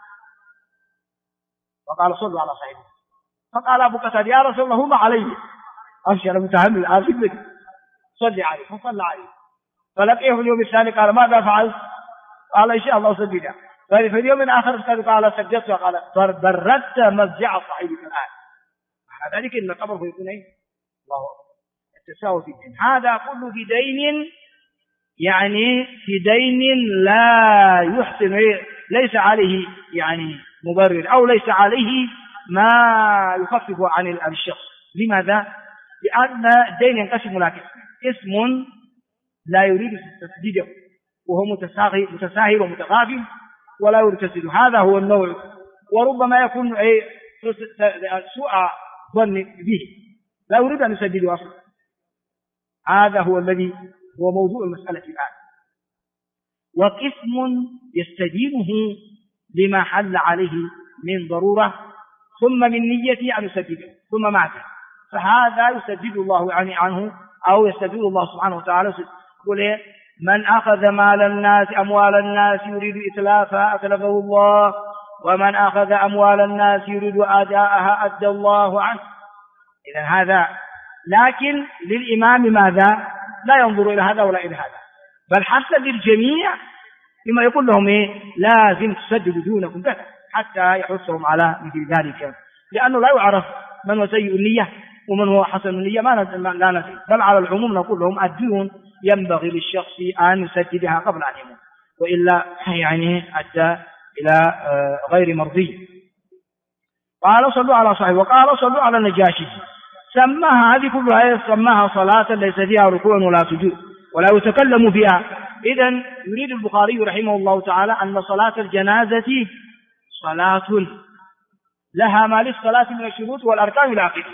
فقال صلوا على صاحبه. فقال أبو قتادة يا رسول الله هما علي، أبشر متحمل آخذ لك، صلي عليه، فصلى عليه. فلقيه في اليوم الثاني قال ماذا فعلت؟ قال إن شاء الله أسجدها. ففي اليوم الآخر قال سجدت، وقال بردت مضجع صاحبك الآن. معنى ذلك أن القبر يكون الله التساوي في الدين. هذا كله في دين، يعني في دين لا يحسن، ليس عليه يعني مبرر، أو ليس عليه ما يخفف عن الشخص. لماذا؟ لأن الدين ينقسم إلى قسم لا يريد تسديده وهو متساهل ومتغافل ولا يريد تسديده، هذا هو النوع، وربما يكون سوء ظن به لا يريد أن يسدده أصلا. هذا هو الذي هو موضوع المسألة الآن. وقسم يستدينه لما حل عليه من ضرورة ثم من نية أن يسدده ثم معته، فهذا يسدد الله عنه، أو يسدد الله سبحانه وتعالى. يقول من أخذ مال الناس أموال الناس يريد إتلافها أتلفه الله، ومن أخذ أموال الناس يريد أداءها أدى الله عنه. إذا هذا، لكن للإمام ماذا؟ لا ينظر إلى هذا ولا إلى هذا، بل حتى للجميع بما يقول لهم لازم تسددوا دونكم كذا، حتى يحثهم على مثل ذلك، لأنه لا يعرف من هو سيء النية ومن هو حسن النية، لا ندري. بل على العموم نقول لهم الديون ينبغي للشخص أن يسددها قبل أن يموت، وإلا يعني أدى إلى غير مرضي. قال صلوا على صاحبه، وقال صلوا على النجاشي. سماها هذه كلها سماها صلاة ليس فيها ركوع ولا سجود ولا يتكلم فيها. إذن يريد البخاري رحمه الله تعالى أن صلاة الجنازة صلاة لها ما للصلاة من الشروط والأركان إلى آخره،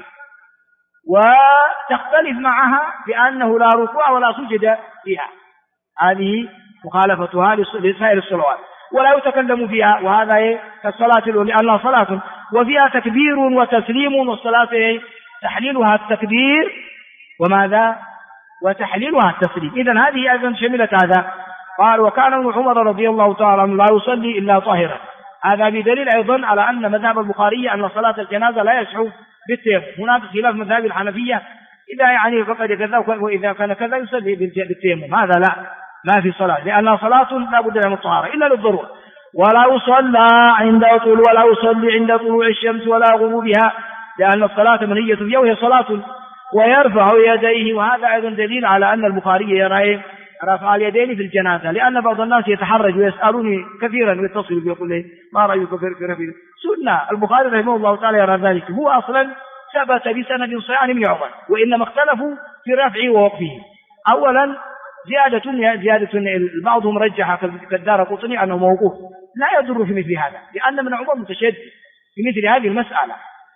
وتختلف معها بأنه لا ركوع ولا سجد فيها، هذه مخالفتها لسائر الصلوات، ولا يتكلم فيها، وهذا كالصلاة لأنها صلاة وفيها تكبير وتسليم، والصلاة تحليلها التكبير وماذا؟ وتحليلها التسليم. إذن هذه أيضا شملت هذا. قال وكان ابن عمر رضي الله تعالى عنه لا يصلي إلا طاهرا. هذا بدليل أيضا على أن مذهب البخاري أن صلاة الجنازة لا يصح بالتيمم. هناك خلاف مذهب الحنفية، إذا يعني فقد كذا وإذا كان كذا يصلي بالتيمم، هذا لا، ما في صلاة، لأنها صلاة لا بد من الطهارة إلا للضرورة. ولا يصلى عند ولا يصلي عند طلوع الشمس ولا غروبها، لأن الصلاة منية فيها وهي صلاة، ويرفع يديه. وهذا أيضا دليل على أن البخاري يرى رفع اليدين في الجنازة، لأن بعض الناس يتحرج ويسألوني كثيرا ويتصل بيقول لي ما رأيك في رفع سنة. البخاري رحمه الله تعالى يرى ذلك، هو أصلا ثبت بسند صحيح عن ابن عمر، وإنما اختلفوا في رفعه ووقفه. أولا زيادة بعضهم رجح كالدارقطني أنه موقوف، لا يضر في مثل هذا، لأن ابن عمر متشدد في مثل هذه المسألة،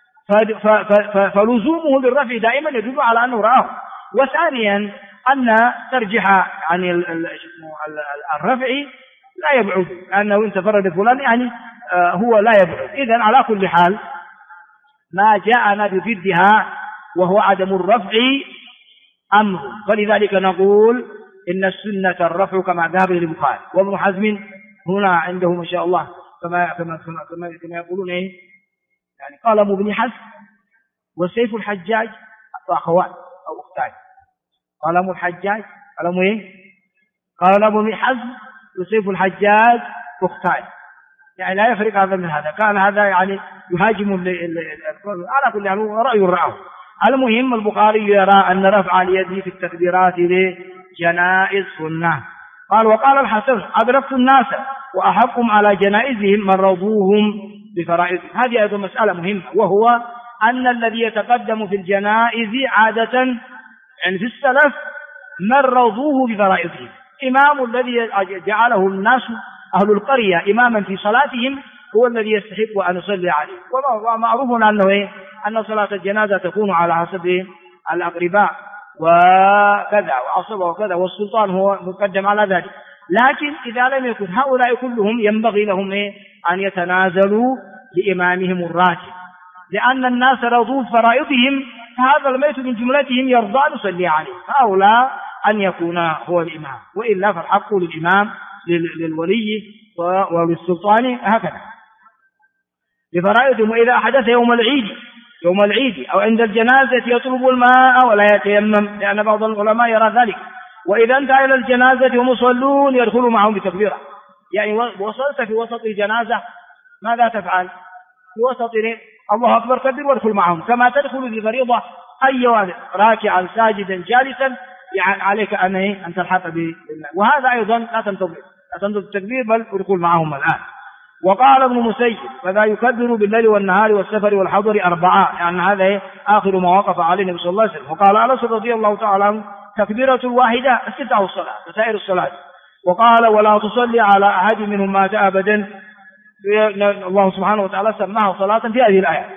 فلزومه للرفع دائما يدل على أنه رآه. وثانيا أن ترجح عن الرفع لا يبعد، أنه إن تفرد فلان يعني هو لا يبعد. إذن على كل حال ما جاءنا بضدها وهو عدم الرفع أمر، فلذلك نقول إن السنة الرفع كما ذهب إلى البخاري. وابن حزم هنا عنده ما شاء الله كما يقولون يعني قلم ابن حزم وسيف الحجاج أخوان أو أختان. قلم الحجاج قلم ابن حزم وسيف الحجاج أختان، يعني لا يفرق هذا من هذا. كان هذا يعني يهاجم على كل حال رأي رأه. المهم البخاري يرى أن رفع اليد في التكبيرات لجنائز سنة. قال وقال الحسن أدركت الناس وأحقهم على جنائزهم من رضوهم بفرائضهم. هذه أيضا مسألة مهمة، وهو أن الذي يتقدم في الجنائز عادة يعني في السلف من رضوه بفرائضهم. إمام الذي جعله الناس أهل القرية إماما في صلاتهم هو الذي يستحق أن يصلي عليه. ومعروف أنه أن صلاة الجنازة تكون على حسب الأقرباء وكذا وعصبة وكذا، والسلطان هو مقدم على ذلك. لكن إذا لم يكن هؤلاء كلهم ينبغي لهم أن يتنازلوا لإمامهم الراتب، لأن الناس رضوا فرائضهم، فهذا الميت من جملتهم يرضى أن يصلي عليه، هؤلاء أن يكون هو الإمام، وإلا فالحق للإمام للولي وللسلطان هكذا بفرائضهم. وإذا حدث يوم العيد يوم العيد أو عند الجنازة يطلب الماء ولا يتيمم، لأن بعض العلماء يرى ذلك. وإذا انتهى إلى الجنازة ومصلون يدخل معهم بتكبيرة، يعني وصلت في وسط الجنازة ماذا تفعل؟ في وسط الله أكبر كبر وادخل معهم، كما تدخل في فريضة أي راكعا ساجدا جالسا، يعني عليك أن تلحق بالله. وهذا أيضا لا تنتظر التكبير بل ادخل معهم الآن. وقال ابن مسيب فذا يكبر بالليل والنهار والسفر والحضر 4، يعني هذا آخر ما وقف عليه النبي صلى الله عليه وسلم. وقال أنس رضي الله تعالى عنه تكبيرة واحدة استفتاح الصلاة وسائر الصلاة. وقال ولا تصلي على أحد منهم مات أبدا، الله سبحانه وتعالى سماها صلاة في هذه الآية.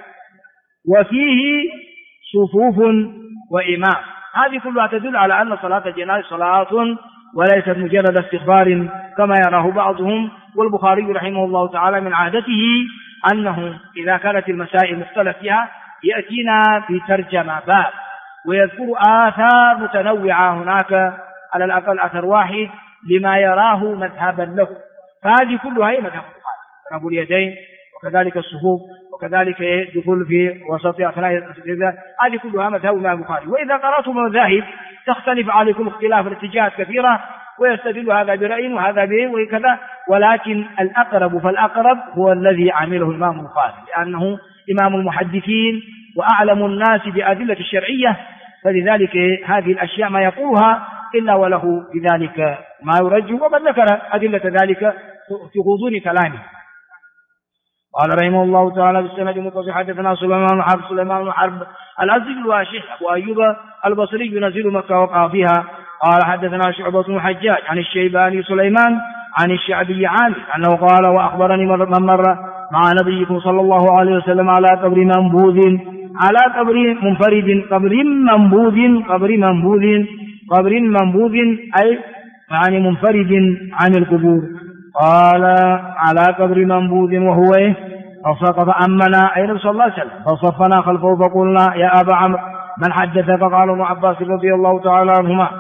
وفيه صفوف وإمام، هذه كلها تدل على أن صلاة الجنازة صلاة وليست مجرد استغفار كما يراه بعضهم. والبخاري رحمه الله تعالى من عادته أنه إذا كانت المسائل مختلف فيها يأتينا في ترجمة باب ويذكر آثار متنوعة، هناك على الأقل أثر واحد لما يراه مذهبا له، فهذه كلها هي مذهب البخاري، رب اليدين وكذلك الصفوف وكذلك دخول في وسط أثناء الاستئذان، هذه كلها مذهب البخاري. وإذا قرأتم المذاهب تختلف عليكم اختلاف الاتجاهات كثيرة، ويستدل هذا برأي وهذا به وكذا، ولكن الأقرب فالأقرب هو الذي عمله الإمام البخاري، لأنه إمام المحدثين وأعلم الناس بأدلة الشرعية، فلذلك هذه الأشياء ما يقولها إلا وله بذلك ما يرجح، وقد ذكر أدلة ذلك في غضون كلامه. قال رحمه الله تعالى بالسند المتصل حدثنا سليمان بن حرب الأزدي الواشح أبو أيوب البصري ينزل مكة وقع فيها. قال حدثنا شعبة بن الحجاج عن الشيباني سليمان عن الشعبي عامر أنه قال وأخبرني من مر مع نبيكم صلى الله عليه وسلم على قبر منبوذ، على قبر منفرد، قبر منبوذ أي يعني منفرد عن القبور. قال على قبر منبوذ وهو فسقط أمنا أي النبي صلى الله عليه وسلم، فصفنا خلفه فقلنا يا أبا عمرو من حدثك؟ قال ابن عباس رضي الله تعالى عنهما.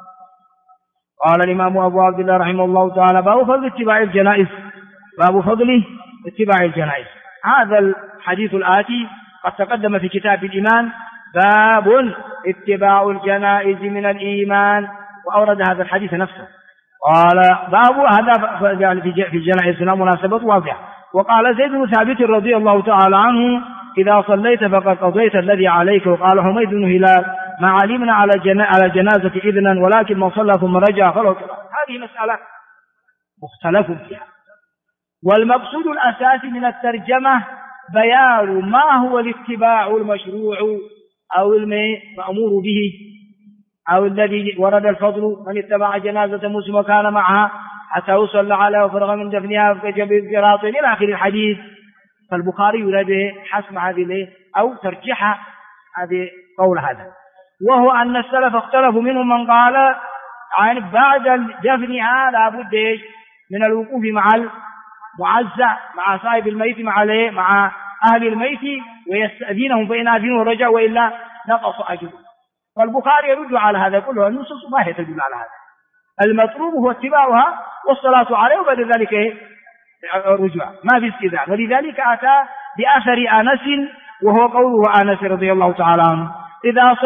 قال الإمام أبو عبد الله رحمه الله تعالى باب فضل اتباع الجنائز، باب فضل اتباع الجنائز. هذا الحديث الآتي قد تقدم في كتاب الإيمان، باب اتباع الجنائز من الإيمان، وأورد هذا الحديث نفسه. قال باب هذا في الجنائز مناسبة واضحة. وقال زيد بن ثابت رضي الله تعالى عنه إذا صليت فقد قضيت الذي عليك. وقال حميد بن هلال ما علمنا على جنازة إذنا ولكن من صلى ثم رجع فله كفارة. هذه مسألة مختلف فيها، والمقصود الأساسي من الترجمة بيان ما هو الاتباع المشروع أو المأمور به أو الذي ورد الفضل من اتبع جنازة مسلم وكان معها حتى يصلى عليها وفرغ من دفنها فكتب القراط إلى آخر الحديث. فالبخاري يريد حسم هذه أو ترجيح هذه قول هذا، وهو أن السلف اختلفوا منهم من قال يعني بعد دفنها لابد من الوقوف مع المعزى مع صاحب الميت مع أهل الميت ويستأذنهم، فإن أذنوا رجعوا وإلا نقص أجره. فالبخاري يرد على هذا كله، النصوص ما هي تدل على هذا، المطلوب هو اتباعها والصلاة عليه وبعد ذلك رجوع، ما في استئذان. ولذلك أتى بأثر أنس وهو قوله أنس رضي الله تعالى عنه إذا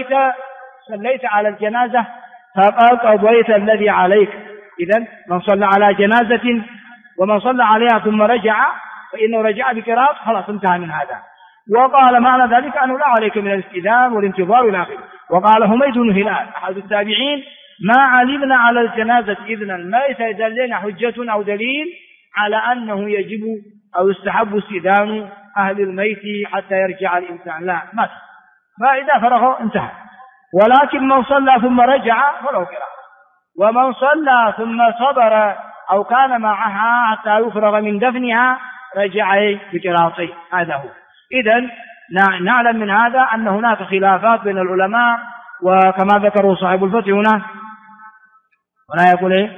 صليت على الجنازة فقد قضيت الذي عليك. إذن من صلى على جنازة ومن صلى عليها ثم رجع فإنه رجع بقراءة خلاص انتهى من هذا. وقال معنى ذلك أنه لا عليك من الاستئذان والانتظار إلى آخره. وقال حميد بن هلال أحد التابعين ما علمنا على الجنازة إذنا ما يتدلنا حجة أو دليل على أنه يجب أو يستحب استئذان أهل الميت حتى يرجع الإنسان، لا مات، فإذا فرغ انتهى. ولكن من صلى ثم رجع فله قراءة، ومن صلى ثم صبر أو كان معها حتى يفرغ من دفنها رجع بقراءته. هذا هو. إذن نعلم من هذا أن هناك خلافات بين العلماء، وكما ذكروا صاحب الفتح هنا يقول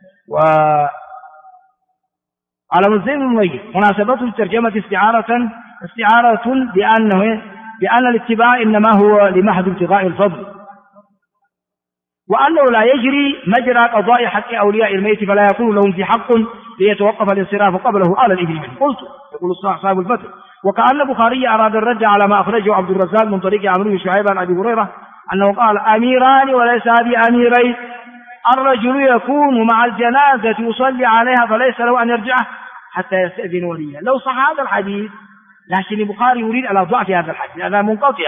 على مسلم الميت مناسبته الترجمة استعارة بأن الاتباع إنما هو لمحض ابتغاء الفضل، وأنه لا يجري مجرى قضاء حق أولياء الميت فلا يكون لهم في حق ليتوقف الانصراف قبله على الإبن منه. قلت يقول صاحب الفتح وكأن البخاري أراد الرد على ما أخرجه عبد الرزاق من طريق عمرو بن شعيب عن أبي هريرة أنه قال أميران وليس بأميرين، الرجل يكون مع الجنازة يصلي عليها فليس له أن يرجع حتى يستأذن وليها. لو صح هذا الحديث، لكن البخاري يريد على ضعف هذا الحديث لأنه منقطع،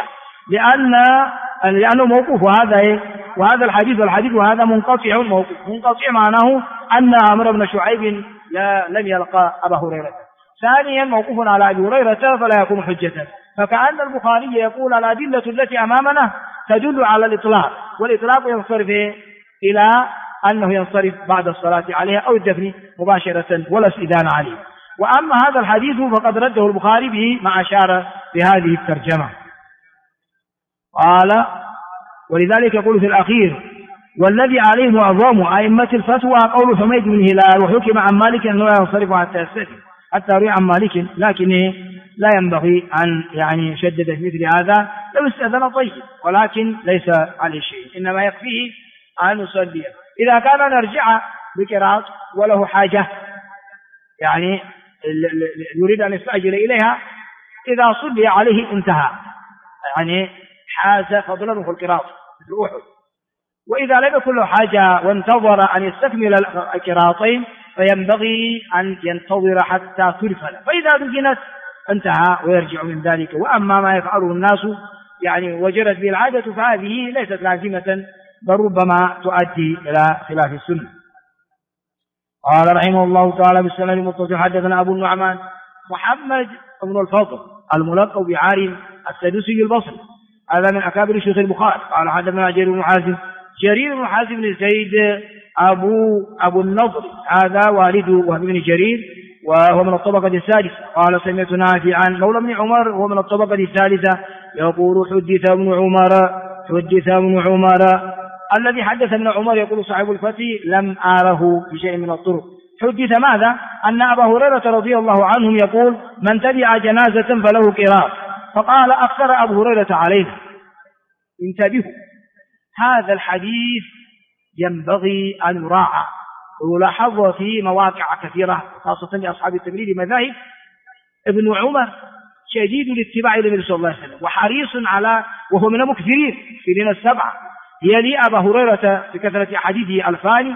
لأنه موقوف، وهذا الحديث والحديث وهذا منقطع. منقطع معناه أن عمرو بن شعيب لم يلقى أبا هريرة. ثانيا موقوف على أبي هريرة فلا يكون حجة. فكأن البخاري يقول الأدلة التي أمامنا تدل على الإطلاق، والإطلاق ينصرف إلى أنه ينصرف بعد الصلاة عليها أو الدفن مباشرة ولا استئذان عليه. وأما هذا الحديث فقد رده البخاري به ما أشار بهذه الترجمة. قال ولذلك يقول في الأخير والذي عليه معظم أئمة الفتوى قول حميد بن هلال، وحكم عن مالك أنه لا ينصرف حتى يستأذن، حتى روي عن مالك، لكن لا ينبغي أن يشدد في مثل هذا. لو استأذن طيب، ولكن ليس عليه شيء، إنما يكفيه أن يصلي. إذا كان نرجع بقراءة وله حاجة يريد أن يستعجل إليها، إذا صلي عليه انتهى، حاز فضله في القراءة مثل أحد. وإذا لم يكن له حاجة وانتظر أن يستكمل القراءتين فينبغي أن ينتظر حتى ترفل، فإذا دفنت انتهى ويرجع من ذلك. وأما ما يفعله الناس وجرت به العادة فهذه ليست لازمة، بل ربما تؤدي إلى خلاف السنة. قال رحمه الله تعالى بالسند المتصل حدثنا أبو النعمان محمد بن الفضل الملقب بعارم السدوسي البصري، هذا من أكابر شيوخ البخاري. قال حدثنا جرير بن حازم بن زيد أبو النضر، هذا والد وهب بن جرير وهو من الطبقة السادسة. قال سمعت نافعا مولى بن عمر وهو من الطبقة الثالثة يقول حدث ابن عمر الذي حدث ابن عمر، يقول صاحب الفتح لم آره بشيء من الطرق. حدث ماذا؟ أن أبا هريرة رضي الله عنهم يقول من تبع جنازة فله قراط، فقال أكثر أبو هريرة علينا. انتبهوا، هذا الحديث ينبغي أن يراعى ويلاحظ في مواقع كثيرة خاصة لأصحاب التقليد مذاهب. ابن عمر شديد الاتباع للنبي صلى الله عليه وسلم وحريص وهو من المكثرين في دين السبعة، يلي أبا هريرة بكثرة حديثه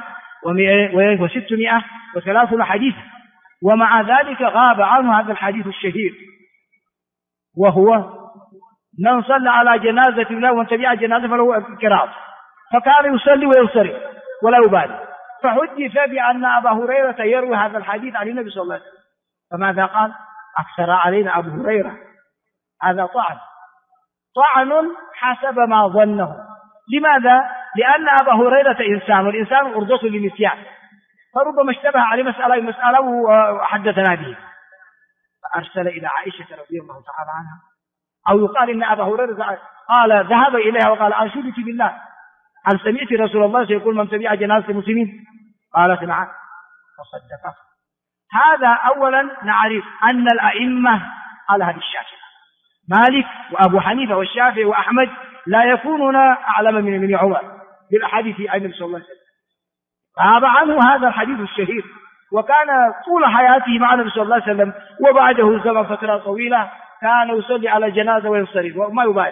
2603 حديثا، ومع ذلك غاب عنه هذا الحديث الشهير، وهو من صلى على جنازة الله ومن تبع جنازة فله قراط، فكان يصلي وينصرف ولا يبالي. فحدث بأن أبا هريرة يروي هذا الحديث عن النبي صلى الله عليه وسلم، فماذا قال؟ أكثر علينا أبو هريرة. هذا طعن حسب ما ظنه. لماذا؟ لأن أبا هريرة إنسان، والإنسان أرضته للنسيان، فربما اشتبه عليه مسألة وحدثنا به، فأرسل إلى عائشة رضي الله تعالى عنها، أو يقال إن أبا هريرة قال ذهب إليها وقال أنشدك بالله هل سمعت رسول الله سيقول من تبع جنازة المسلمين؟ قالت نعم، فصدقت. هذا أولا نعرف أن الأئمة على هذه الشاكلة، مالك وأبو حنيفة والشافعي وأحمد لا يكونون أعلم من ابن عمر بالأحاديث عن النبي صلى الله عليه وسلم. غاب عنه هذا الحديث الشهير، وكان طول حياته مع النبي صلى الله عليه وسلم، وبعده زمن فترة طويلة كان يصلي على الجنازة وينصرف وما يبالي.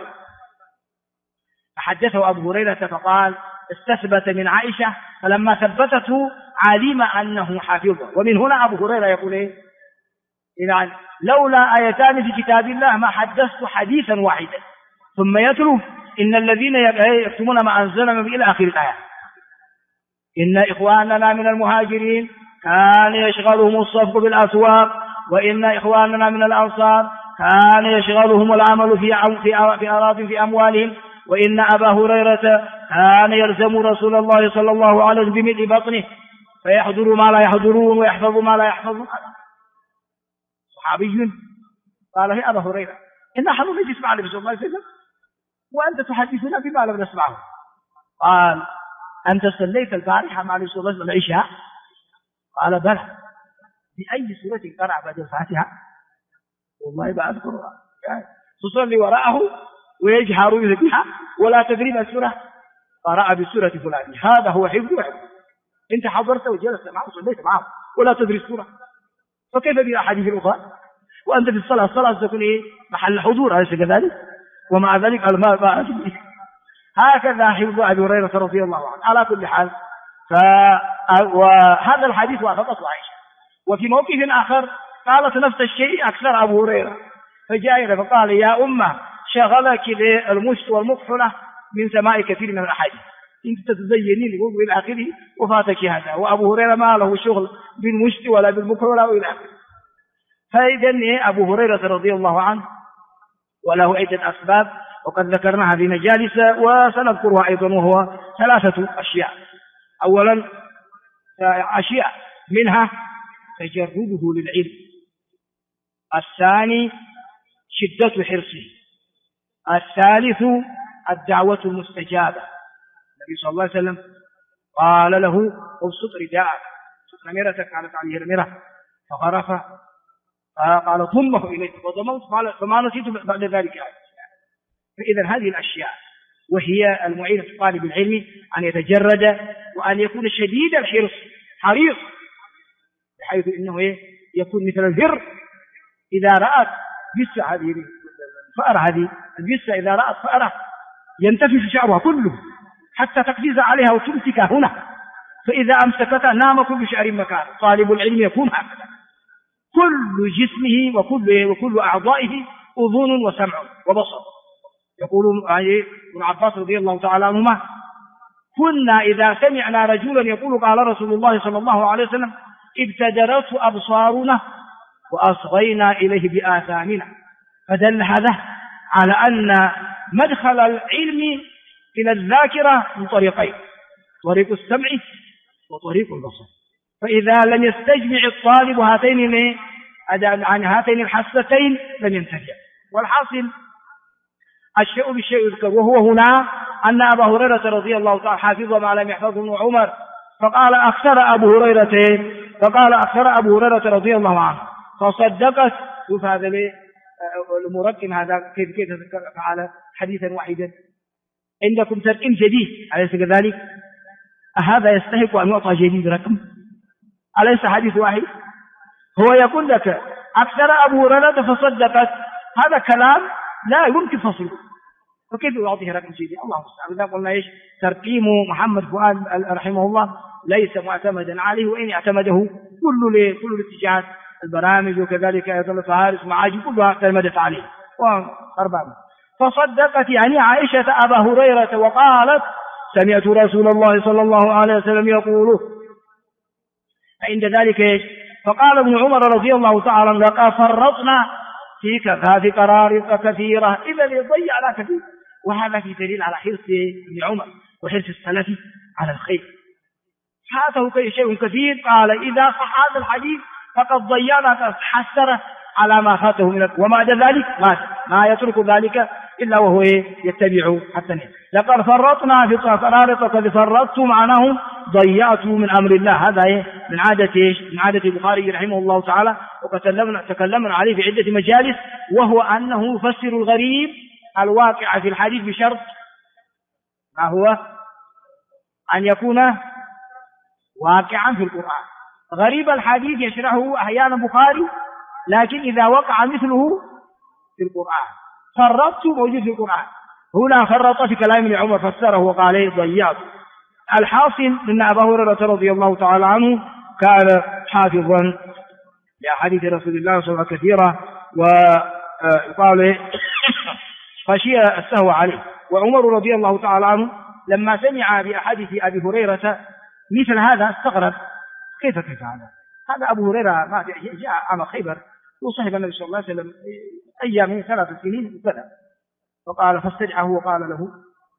فحدثه أبو هريرة فقال استثبت من عائشة، فلما ثبتته علم أنه حافظه. ومن هنا أبو هريرة يقول إذن لولا آيتان في كتاب الله ما حدثت حديثا واحدا، ثم يتلو إن الذين يكتمون ما أنزلنا إلى آخر الآية. إن إخواننا من المهاجرين كان يشغلهم الصفق بالأسواق، وإن إخواننا من الأنصار كان يشغلهم العمل في أراض في أموالهم، وإن أبا هريرة كان يلزم رسول الله صلى الله عليه وسلم بملء بطنه فيحضر ما لا يحضرون ويحفظ ما لا يحفظون. صحابي قال يا أبا هريرة إن نحن نجلس مع النبي صلى الله عليه وسلم وأنت تحدثنا بما لم نسمعه. قال أنت صليت البارحة مع النبي صلى الله عليه وسلم العشاء؟ قال بلى. بأي سورة قرأ بعد الفاتحة؟ والله ما أذكرها، يعني تصلي وراءه ويجهر بها ولا تدري ما السورة، قرأ بسورة فلان. هذا هو حفظ. أنت حضرت وجلست معه وصليت معه ولا تدري السورة، فكيف بالأحاديث الأخرى؟ وأنت في الصلاة تكون إيه؟ محل حضور، أليس كذلك؟ ومع ذلك قال ما أدري. هكذا حفظ أبي هريرة رضي الله عنه. على كل حال، وهذا الحديث وافقته عائشة. وفي موقف آخر قالت نفس الشيء أكثر أبو هريرة، فجاء إليه فقال يا أمة شغلك المشط والمكحلة من سماع كثير من الأحاديث، أنت تتزينين إلى آخره وفاتك هذا، وأبو هريرة ما له شغل بالمشط ولا بالمكحلة وإلى آخره. فإذن أبو هريرة رضي الله عنه وله عدة أسباب وقد ذكرناها في مجالس وسنذكرها أيضا، وهو 3 أشياء. أولا أشياء منها تجرده للعلم، الثاني شدة حرصه، الثالث الدعوة المستجابة. النبي صلى الله عليه وسلم قال له ابسط رداءك، ابسط نمرتك، قالت عليه المرة فغرف، قال ضمه إليك وضممت، قال فما نسيت بعد ذلك. فإذا هذه الأشياء وهي المعينة طالب العلم أن يتجرد وأن يكون شديد الحرص، حريص، بحيث إنه يكون مثل الهر إذا رأت جثة، هذه الفأرة، هذه الجثة إذا رأت فأرة ينتفش شعرها كله حتى تقفز عليها وتمسك هنا، فإذا أمسكتها نام كل شعر مكان. طالب العلم يكون هكذا، كل جسمه وكل أعضائه أذن وسمع وبصر. يقول ابن عباس رضي الله تعالى عنهما كنا إذا سمعنا رجلا يقول قال رسول الله صلى الله عليه وسلم ابتدرت أبصارنا وأصغينا إليه بآذاننا، فدل هذا على أن مدخل العلم إلى الذاكرة من طريقين، طريق السمع وطريق البصر. فإذا لم يستجمع الطالب عن هاتين الحستين لم ينتفع. والحاصل الشيء بالشيء يذكر، وهو هنا أن أبا هريرة رضي الله تعالى حافظ ما لم يحفظه ابن عمر، فقال أكثر أبو هريرة رضي الله عنه فصدقت. شوف هذا المركب هذا كيف فعل حديثا واحدا، عندكم تركيب جديد أليس كذلك؟ هذا يستحق أن يعطى جديد رقم، أليس حديث واحد؟ هو يقول لك أكثر أبو هريرة فصدقت، هذا كلام لا يمكن فصله، فكيف يعطيه رقم جديد؟ الله المستعان. إذا قلنا إيش ترقيم محمد فؤاد رحمه الله ليس معتمدا عليه، وإن اعتمده كل الاتجاهات البرامج وكذلك أيضا الفهارس معاجم كلها اعتمدت عليه وأربابه. فصدقت يعني عائشة أبا هريرة وقالت سمعت رسول الله صلى الله عليه وسلم يقول. عند ذلك إيش؟ فقال ابن عمر رضي الله تعالى لقد فرطنا في كفاف قرارق كثيرة إذا يضيع لا كثير. وهذا في دليل على حرص ابن عمر وحرص السلف على الخير. فاته شيء كثير، قال إذا صح هذا الحديث فقد ضيعنا، تحسر على ما فاته من وبعد ذلك ما يترك ذلك إلا وهو يتبع حتى نهاية. لقد فرطنا في قرارق قد فرطت معناه ضيعت من أمر الله. هذا من عادة البخاري رحمه الله تعالى، وقد تكلمنا عليه في عدة مجالس، وهو أنه يفسر الغريب الواقع في الحديث بشرط ما هو أن يكون واقعا في القرآن. غريب الحديث يشرحه أحيانا البخاري، لكن إذا وقع مثله في القرآن فرطت موجود في القرآن، هنا فرط في كلام ابن عمر فسره وقال ضيعت. الحاصل أن أبا هريرة رضي الله تعالى عنه كان حافظا لأحاديث رسول الله صلى الله عليه وسلم كثيرة، وقال خشي السهو عليه. وعمر رضي الله تعالى عنه لما سمع بأحاديث أبي هريرة مثل هذا استغرب، كيف هذا أبو هريرة جاء عام خيبر وصحب النبي صلى الله عليه وسلم أيام 3 سنين وكذا، فقال فاستدعه وقال له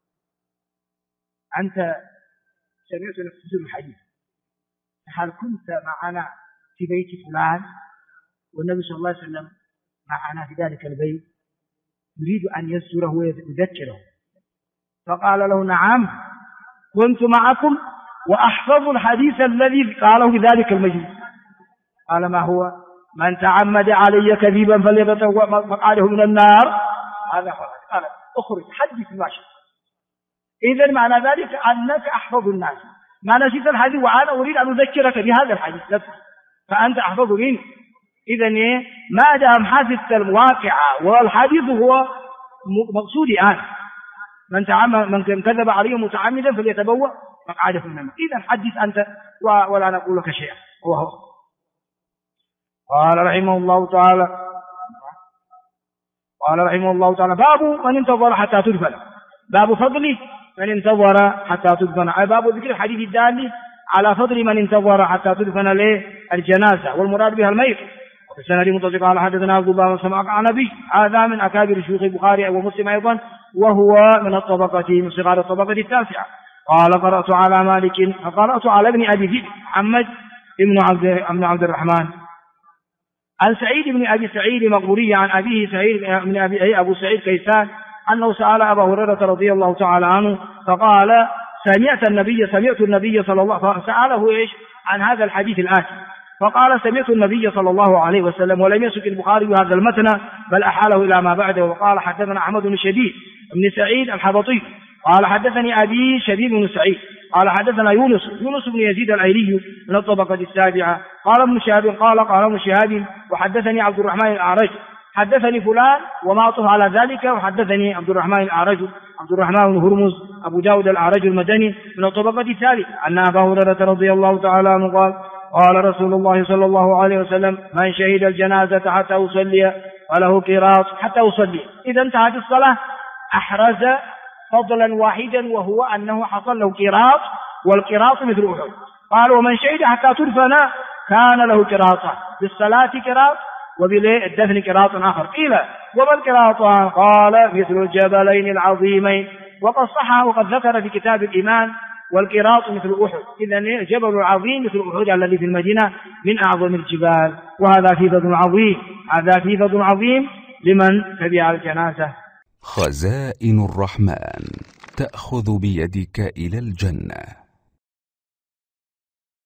أنت سمعت نفس الحديث، هل كنت معنا في بيت فلان والنبي صلى الله عليه وسلم معنا في ذلك البيت يريد أن يزوره ويذكره؟ فقال له نعم كنت معكم وأحفظ الحديث الذي قاله في ذلك المجلس. قال ما هو؟ من تعمد علي كذبا فليتبوأ مقعده من النار. هذا قال اخرج حدث ما شئت. إذن معنى ذلك أنك أحفظ الناس، ما نسيت الحديث وأنا أريد أن أذكرك بهذا الحديث نفسه، فأنت أحفظ منه. إذن ما دام حدث الواقعة والحديث هو مقصودي أنا، من كذب عليه متعمدا فليتبوأ مقعده من النار. إذا حدث أنت ولا نقول لك شيئا. وهو قال رحمه الله تعالى باب من انتظر حتى تدفن، باب فضل من انتظر حتى تدفن، أي باب ذكر الحديث الدال على فضل من انتظر حتى تدفن له الجنازة، والمراد بها الميت. وفي السند متصل قال حدثنا عبد الله بن سماك عن أبي، هذا من أكابر شيوخ البخاري ومسلم أيضا، وهو من صغار الطبقة التاسعة. قال قرأت على مالك فقرأت على ابن أبي ذئب محمد ابن عبد الرحمن عن سعيد بن أبي سعيد مقبوري عن أبيه سعيد بن أبو سعيد كيسان أنه سأل أبا هريرة رضي الله تعالى عنه فقال سمعت النبي صلى الله عليه وسلم، سأله إيش عن هذا الحديث الآتي، فقال سمعت النبي صلى الله عليه وسلم، ولم يسك البخاري هذا المتن بل أحاله إلى ما بعده. وقال حدثنا أحمد بن شبيب بن سعيد الحبطي قال حدثني أبي شبيب بن سعيد قال حدثنا يونس بن يزيد الأيلي من الطبقة السابعة قال ابن شهاب وحدثني عبد الرحمن الأعرج حدثني فلان وما أطف على ذلك، وحدثني عبد الرحمن الأعرج عبد الرحمن بن هرمز أبو داود الأعرج المدني من الطبقة الثالثة أن أبا هريرة رضي الله تعالى عنه قال رسول الله صلى الله عليه وسلم من شهد الجنازة حتى أصلي فله قيراط حتى أصلي. إذا انتهت الصلاة أحرز فضلا واحدا وهو أنه حصل له قيراط، والقيراط مثل أحد. قال ومن شهد حتى تدفن كان له قيراطان، بالصلاة قيراط وبالدفن قيراط آخر. قيل وما القيراطان؟ قال مثل الجبلين العظيمين، وقد صحه وقد ذكر في كتاب الإيمان والقيراط مثل أحد. إذن الجبل العظيم مثل أحد الذي في المدينة من أعظم الجبال، وهذا في فضل عظيم لمن تبع الجنازة. خزائن الرحمن تأخذ بيدك إلى الجنة.